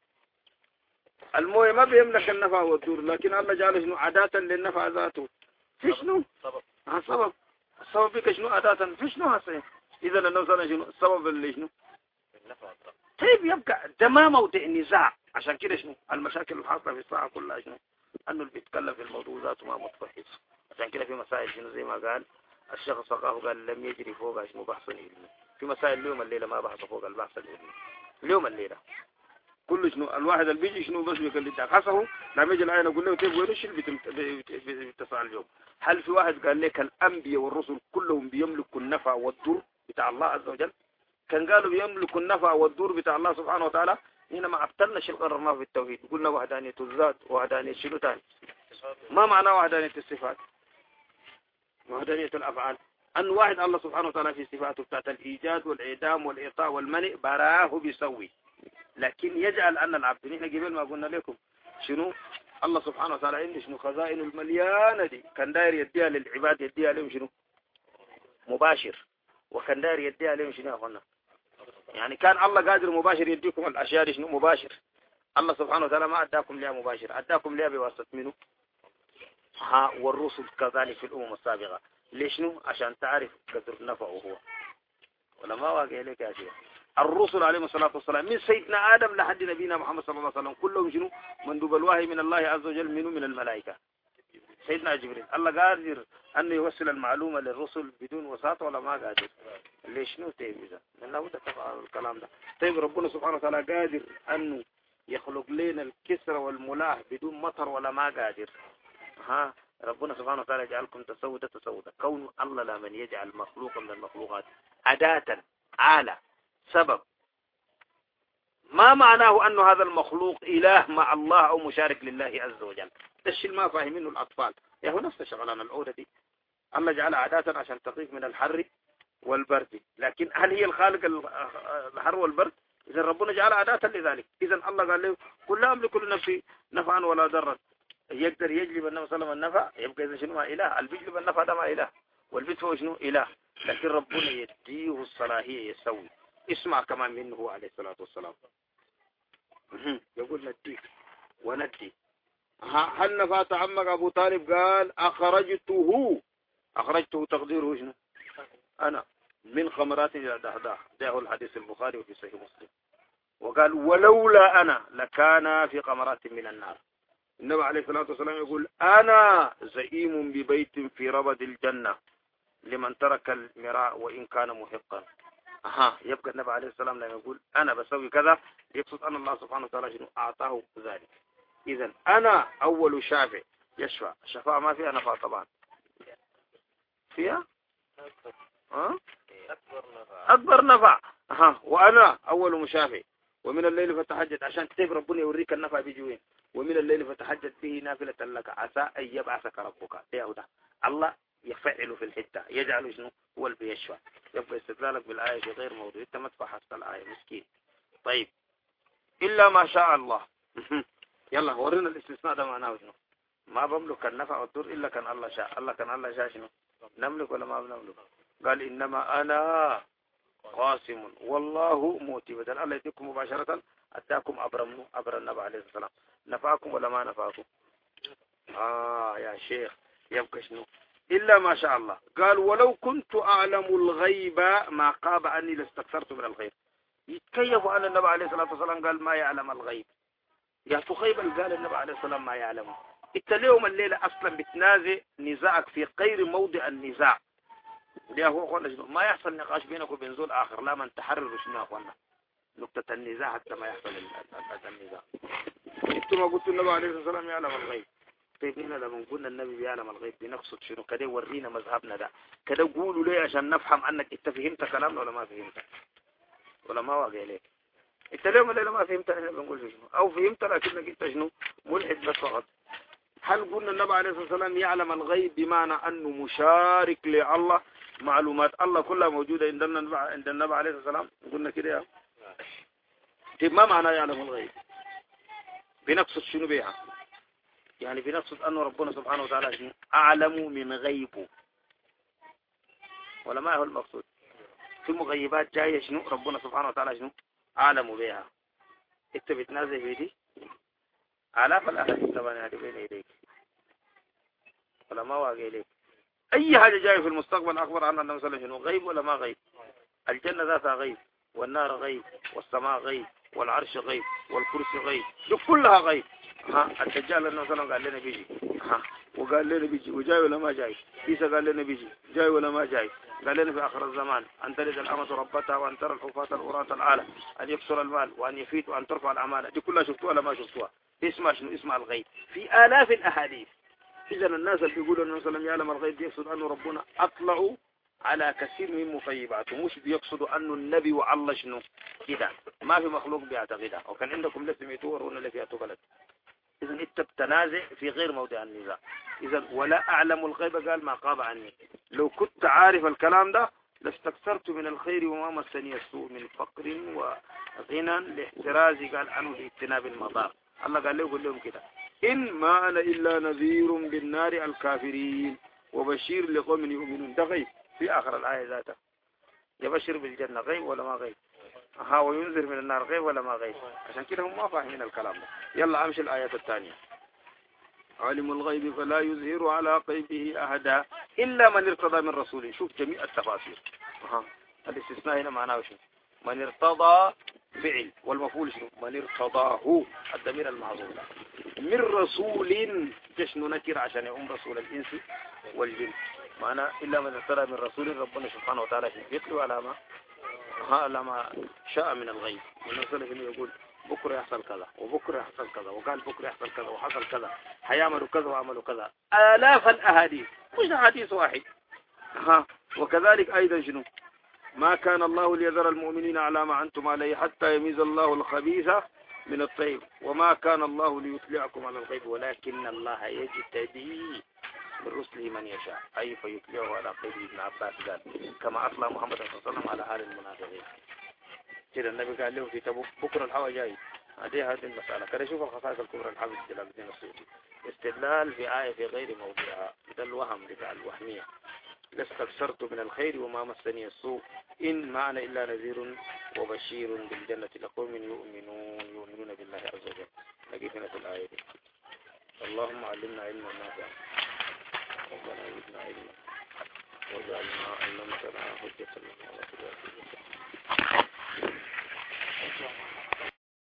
المويه ما بيملك النفع والضر، لكن الله جعل شنو؟ عادة للنفع ذاته. في شنو؟ سبب. ها سبب. السبب بك شنو؟ عادة في شنو هسه؟ إذا النوصل شنو؟ السبب اللي شنو؟ النفع. طيب يبقى ده ما موضع نزاع. عشان كده شنو؟ المشاكل الحاصلة في الساعة كلها شنو؟ أنه اللي بيتكلم في الموضوع ذاته ما متفحص. عشان كده في مسائل شنو زي ما قال الشيخ الثقاف قال لم يجري فوق شنو بحث علمي. في مسائل اليوم الليلة ما بحث فوق البحث العلمي. اليوم الليلة كل شنو الواحد اللي بيجي شنو بس بيكلمك حسه لما يجي الآية نقول له طيب وين الشيء اللي بتسأل اليوم؟ هل في واحد قال لك الأنبياء والرسل كلهم بيملكوا النفع والضر بتاع الله عز وجل؟ كان قالوا بيملكوا النفع والضر بتاع الله سبحانه وتعالى. هنا ما عبتلنا شيء قررناه في التوحيد. قلنا وحدانية الذات وحدانية شنو تاني؟ ما معنى وحدانية الصفات؟ وحدانية الأفعال. أن واحد الله سبحانه وتعالى في صفاته بتاعت الإيجاد والإعدام والإعطاء والمنع براه بيسوي، لكن يجعل أن العبد نحن قبل ما قلنا لكم شنو الله سبحانه وتعالى عنده شنو خزائن المليانة دي كان داير يديها للعباد يديها لهم شنو مباشر، وكان داير يديها لهم شنو يا أخوانا؟ يعني كان الله قادر مباشر يديكم الأشياء دي شنو مباشر. الله سبحانه وتعالى ما أداكم لها مباشر، أداكم لها بواسطة منه ها والرسل كذلك في الأمم السابقة. ليش نو؟ عشان تعرف قدر نفعه هو ولا ما واقع لك يا شيخ. الرسل عليهم الصلاة والسلام من سيدنا آدم لحد نبينا محمد صلى الله عليه وسلم كلهم شنو؟ مندوب الوحي من الله عز وجل منه من الملائكة. سيدنا جبريل الله قادر أنه يوصل المعلومة للرسل بدون وساطة ولا ما قادر؟ ليش نو؟ طيب إذا من لا بد تفعل الكلام ده. طيب ربنا سبحانه وتعالى قادر أنه يخلق لنا الكسر والملاح بدون مطر ولا ما قادر؟ ها ربنا سبحانه وتعالى يجعلكم تسودة تسودة. كون الله لمن يجعل مخلوقا من المخلوقات أداة آلة سبب، ما معناه أن هذا المخلوق إله مع الله أو مشارك لله عز وجل. الشيء ما فاهمينه الأطفال. يا هو نفس شغلان العودة دي الله جعلها عادة عشان تقيف من الحر والبرد، لكن هل هي الخالق الحر والبرد؟ إذا ربنا جعلها عادة لذلك. إذا الله قال له قل لا أملك لنفسي نفعا ولا ضرا. يقدر يجلب النبي صلى الله عليه وسلم النفع يبقى إذا شنو ما إله. اللي بيجلب النفع ده ما إله، والبيت هو شنو إله. لكن ربنا يديه الصلاحية يسوي. اسمع كمان منه عليه الصلاة والسلام يقول نديك وندي. هل نفعت عمك أبو طالب؟ قال أخرجته أخرجته تقديره شنو؟ أنا من خمرات إلى دهداه. ده الحديث البخاري وفي صحيح مسلم. وقال ولولا أنا لكان في خمرات من النار. النبي عليه الصلاة والسلام يقول أنا زعيم ببيت في ربد الجنة لمن ترك المراء وإن كان محقا. أها يبقى النبي عليه السلام لما يقول أنا بسوي كذا يقصد أن الله سبحانه وتعالى شنو أعطاه ذلك. إذا أنا أول شافع يشفع. الشفاعة ما فيها نفع طبعا، فيها أه؟ أكبر نفع. أها وأنا أول مشافع. ومن الليل فتحجد عشان كيف ربنا يوريك النفع بيجوين. ومن الليل فتحجد به نافلة لك عسى أن يبعثك ربك. ده الله يفعل في الحتة يجعل شنو هو اللي بيشفع. يبقى استدلالك بالآية في غير موضوع، انت ما تفحصت الآية مسكين. طيب إلا ما شاء الله. يلا ورينا الاستثناء ده معناه شنو. ما بملك النفع والضر إلا كان الله شاء. الله كان الله شاء شنو نملك ولا ما بنملك؟ قال إنما أنا قاسم والله موتي. بدل الله يديكم مباشرة أتاكم أبر أبر النبي عليه السلام. نفعكم ولا ما نفعكم؟ آه يا شيخ يبقى شنو إلا ما شاء الله. قال ولو كنت أعلم الغيب ما قاب أني لاستكثرت من الخير. يتكيف أن النبي عليه الصلاة والسلام قال ما يعلم الغيب. يا تخيب قال النبي عليه السلام ما يعلمه. انت اليوم الليلة أصلا بتنازع نزاعك في غير موضع النزاع. ده هو أخوانا شنو ما يحصل نقاش بينك وبين زول آخر لا من تحرر شنو يا أخوانا نقطة النزاع حتى ما يحصل النزاع. انتم ما قلتوا النبي عليه الصلاة والسلام يعلم الغيب. طيب هنا لما قلنا النبي بيعلم الغيب بنقصد شنو كده ورينا مذهبنا ده كده قولوا ليه عشان نفهم أنك انت فهمت كلامنا ولا ما فهمت ولا ما واقع ليك. انت اليوم الليلة ما فهمت احنا بنقول شنو او فهمت لكنك انت شنو ملحد بس فقط. هل قلنا النبي عليه الصلاة والسلام يعلم الغيب بمعنى أنه مشارك لله معلومات الله كلها موجودة عندنا عند النبي عليه الصلاة والسلام؟ قلنا كده يا طيب ما معنى يعلم الغيب؟ بنقصد شنو بيها؟ يعني بنقصد أنه ربنا سبحانه وتعالى شنو أعلم من غيبه ولا ما هو المقصود؟ في مغيبات جاية شنو ربنا سبحانه وتعالى شنو أعلم بها. انت بتنازل في دي آلاف الأحاديث طبعا هذه بين يديك ولا ما واقع ليك. أي حاجة جاية في المستقبل أخبر عنها النبي صلى الله عليه وسلم غيب ولا ما غيب؟ الجنة ذاتها غيب والنار غيب والسماء غيب والعرش غيب والكرسي غيب دي كلها غيب. ها الدجال النبي صلى الله عليه وسلم قال لنا بيجي ها وقال لنا بيجي وجاي ولا ما جاي. عيسى قال لنا بيجي جاي ولا ما جاي. قال لنا في آخر الزمان أن تلد الأمة ربتها وأن ترى الحفاة العراة العالة أن يكسر المال وأن يفيد وأن ترفع الأمانة. دي كلها شفتوها ولا ما شفتوها؟ اسمها شنو اسمها الغيب في آلاف الأحاديث. إذا الناس اللي بيقولوا النبي صلى الله عليه وسلم يعلم الغيب يقصد أنه ربنا أطلعوا على كثير من مغيباته مش بيقصدوا أنه النبي والله شنو كده ما في مخلوق بيعتقدها. وكان عندكم لسه يتورون اللي فيها بلد. إذا أنت بتنازع في غير موضع النزاع. إذا ولا أعلم الغيب قال ما قاب عني. لو كنت عارف الكلام ده لاستكثرت من الخير وما مسني السوء من فقر وغنى لاحترازي قال عنه لاجتناب المضار. الله قال له قل لهم كده إن ما أنا إلا نذير بالنار الكافرين وبشير لقوم يؤمنون. ده غيب في آخر الآية ذاتها. يبشر بالجنة غيب ولا ما غيب؟ ها وينذر من النار غيب ولا ما غيب؟ عشان كده هم ما فاهمين الكلام ده. يلا أمشي الآية الثانية. عالم الغيب فلا يظهر على غيبه أحدا إلا من ارتضى من رسوله. شوف جميع التفاصيل. ها الاستثناء هنا معناه شو؟ من ارتضى فعل والمفعول شنو؟ من ارتضاه الضمير المعذوف من رسول جشن نكر عشان يؤم رسول الإنس والجن. معنى إلا من ارتضى من رسول ربنا سبحانه وتعالى يتلو على ما على ما شاء من الغيب. من رسوله يقول بكرة يحصل كذا وبكرة يحصل كذا وقال بكرة يحصل كذا وحصل كذا هيعملوا كذا وعملوا كذا. آلاف الأحاديث مش حديث واحد. ها وكذلك أيضا شنو ما كان الله ليذر المؤمنين على ما أنتم عليه حتى يميز الله الخبيث من الطيب وما كان الله ليطلعكم على الغيب ولكن الله يجتبي من رسله من يشاء أي فيطلعه على غيب. ابن عباس قال كما أطلع محمد صلى الله عليه وسلم على حال المنافقين. كده النبي قال له في تبوك بكرة الهوى جاي. هذه هذه المسألة كده. شوف الخصائص الكبرى الحافظ جلال الدين السيوطي استدلال في آية في غير موضعها. ده الوهم بتاع الوهمية. لاستكثرت من الخير وما مسني السوء إن ما أنا إلا نذير وبشير بالجنة لقوم يؤمنون يؤمنون بالله عز وجل. نجيبنا في الآية دي. اللهم علمنا علما نافعا ربنا زدنا علما واجعلنا علمتنا حجة لنا ولا تجعل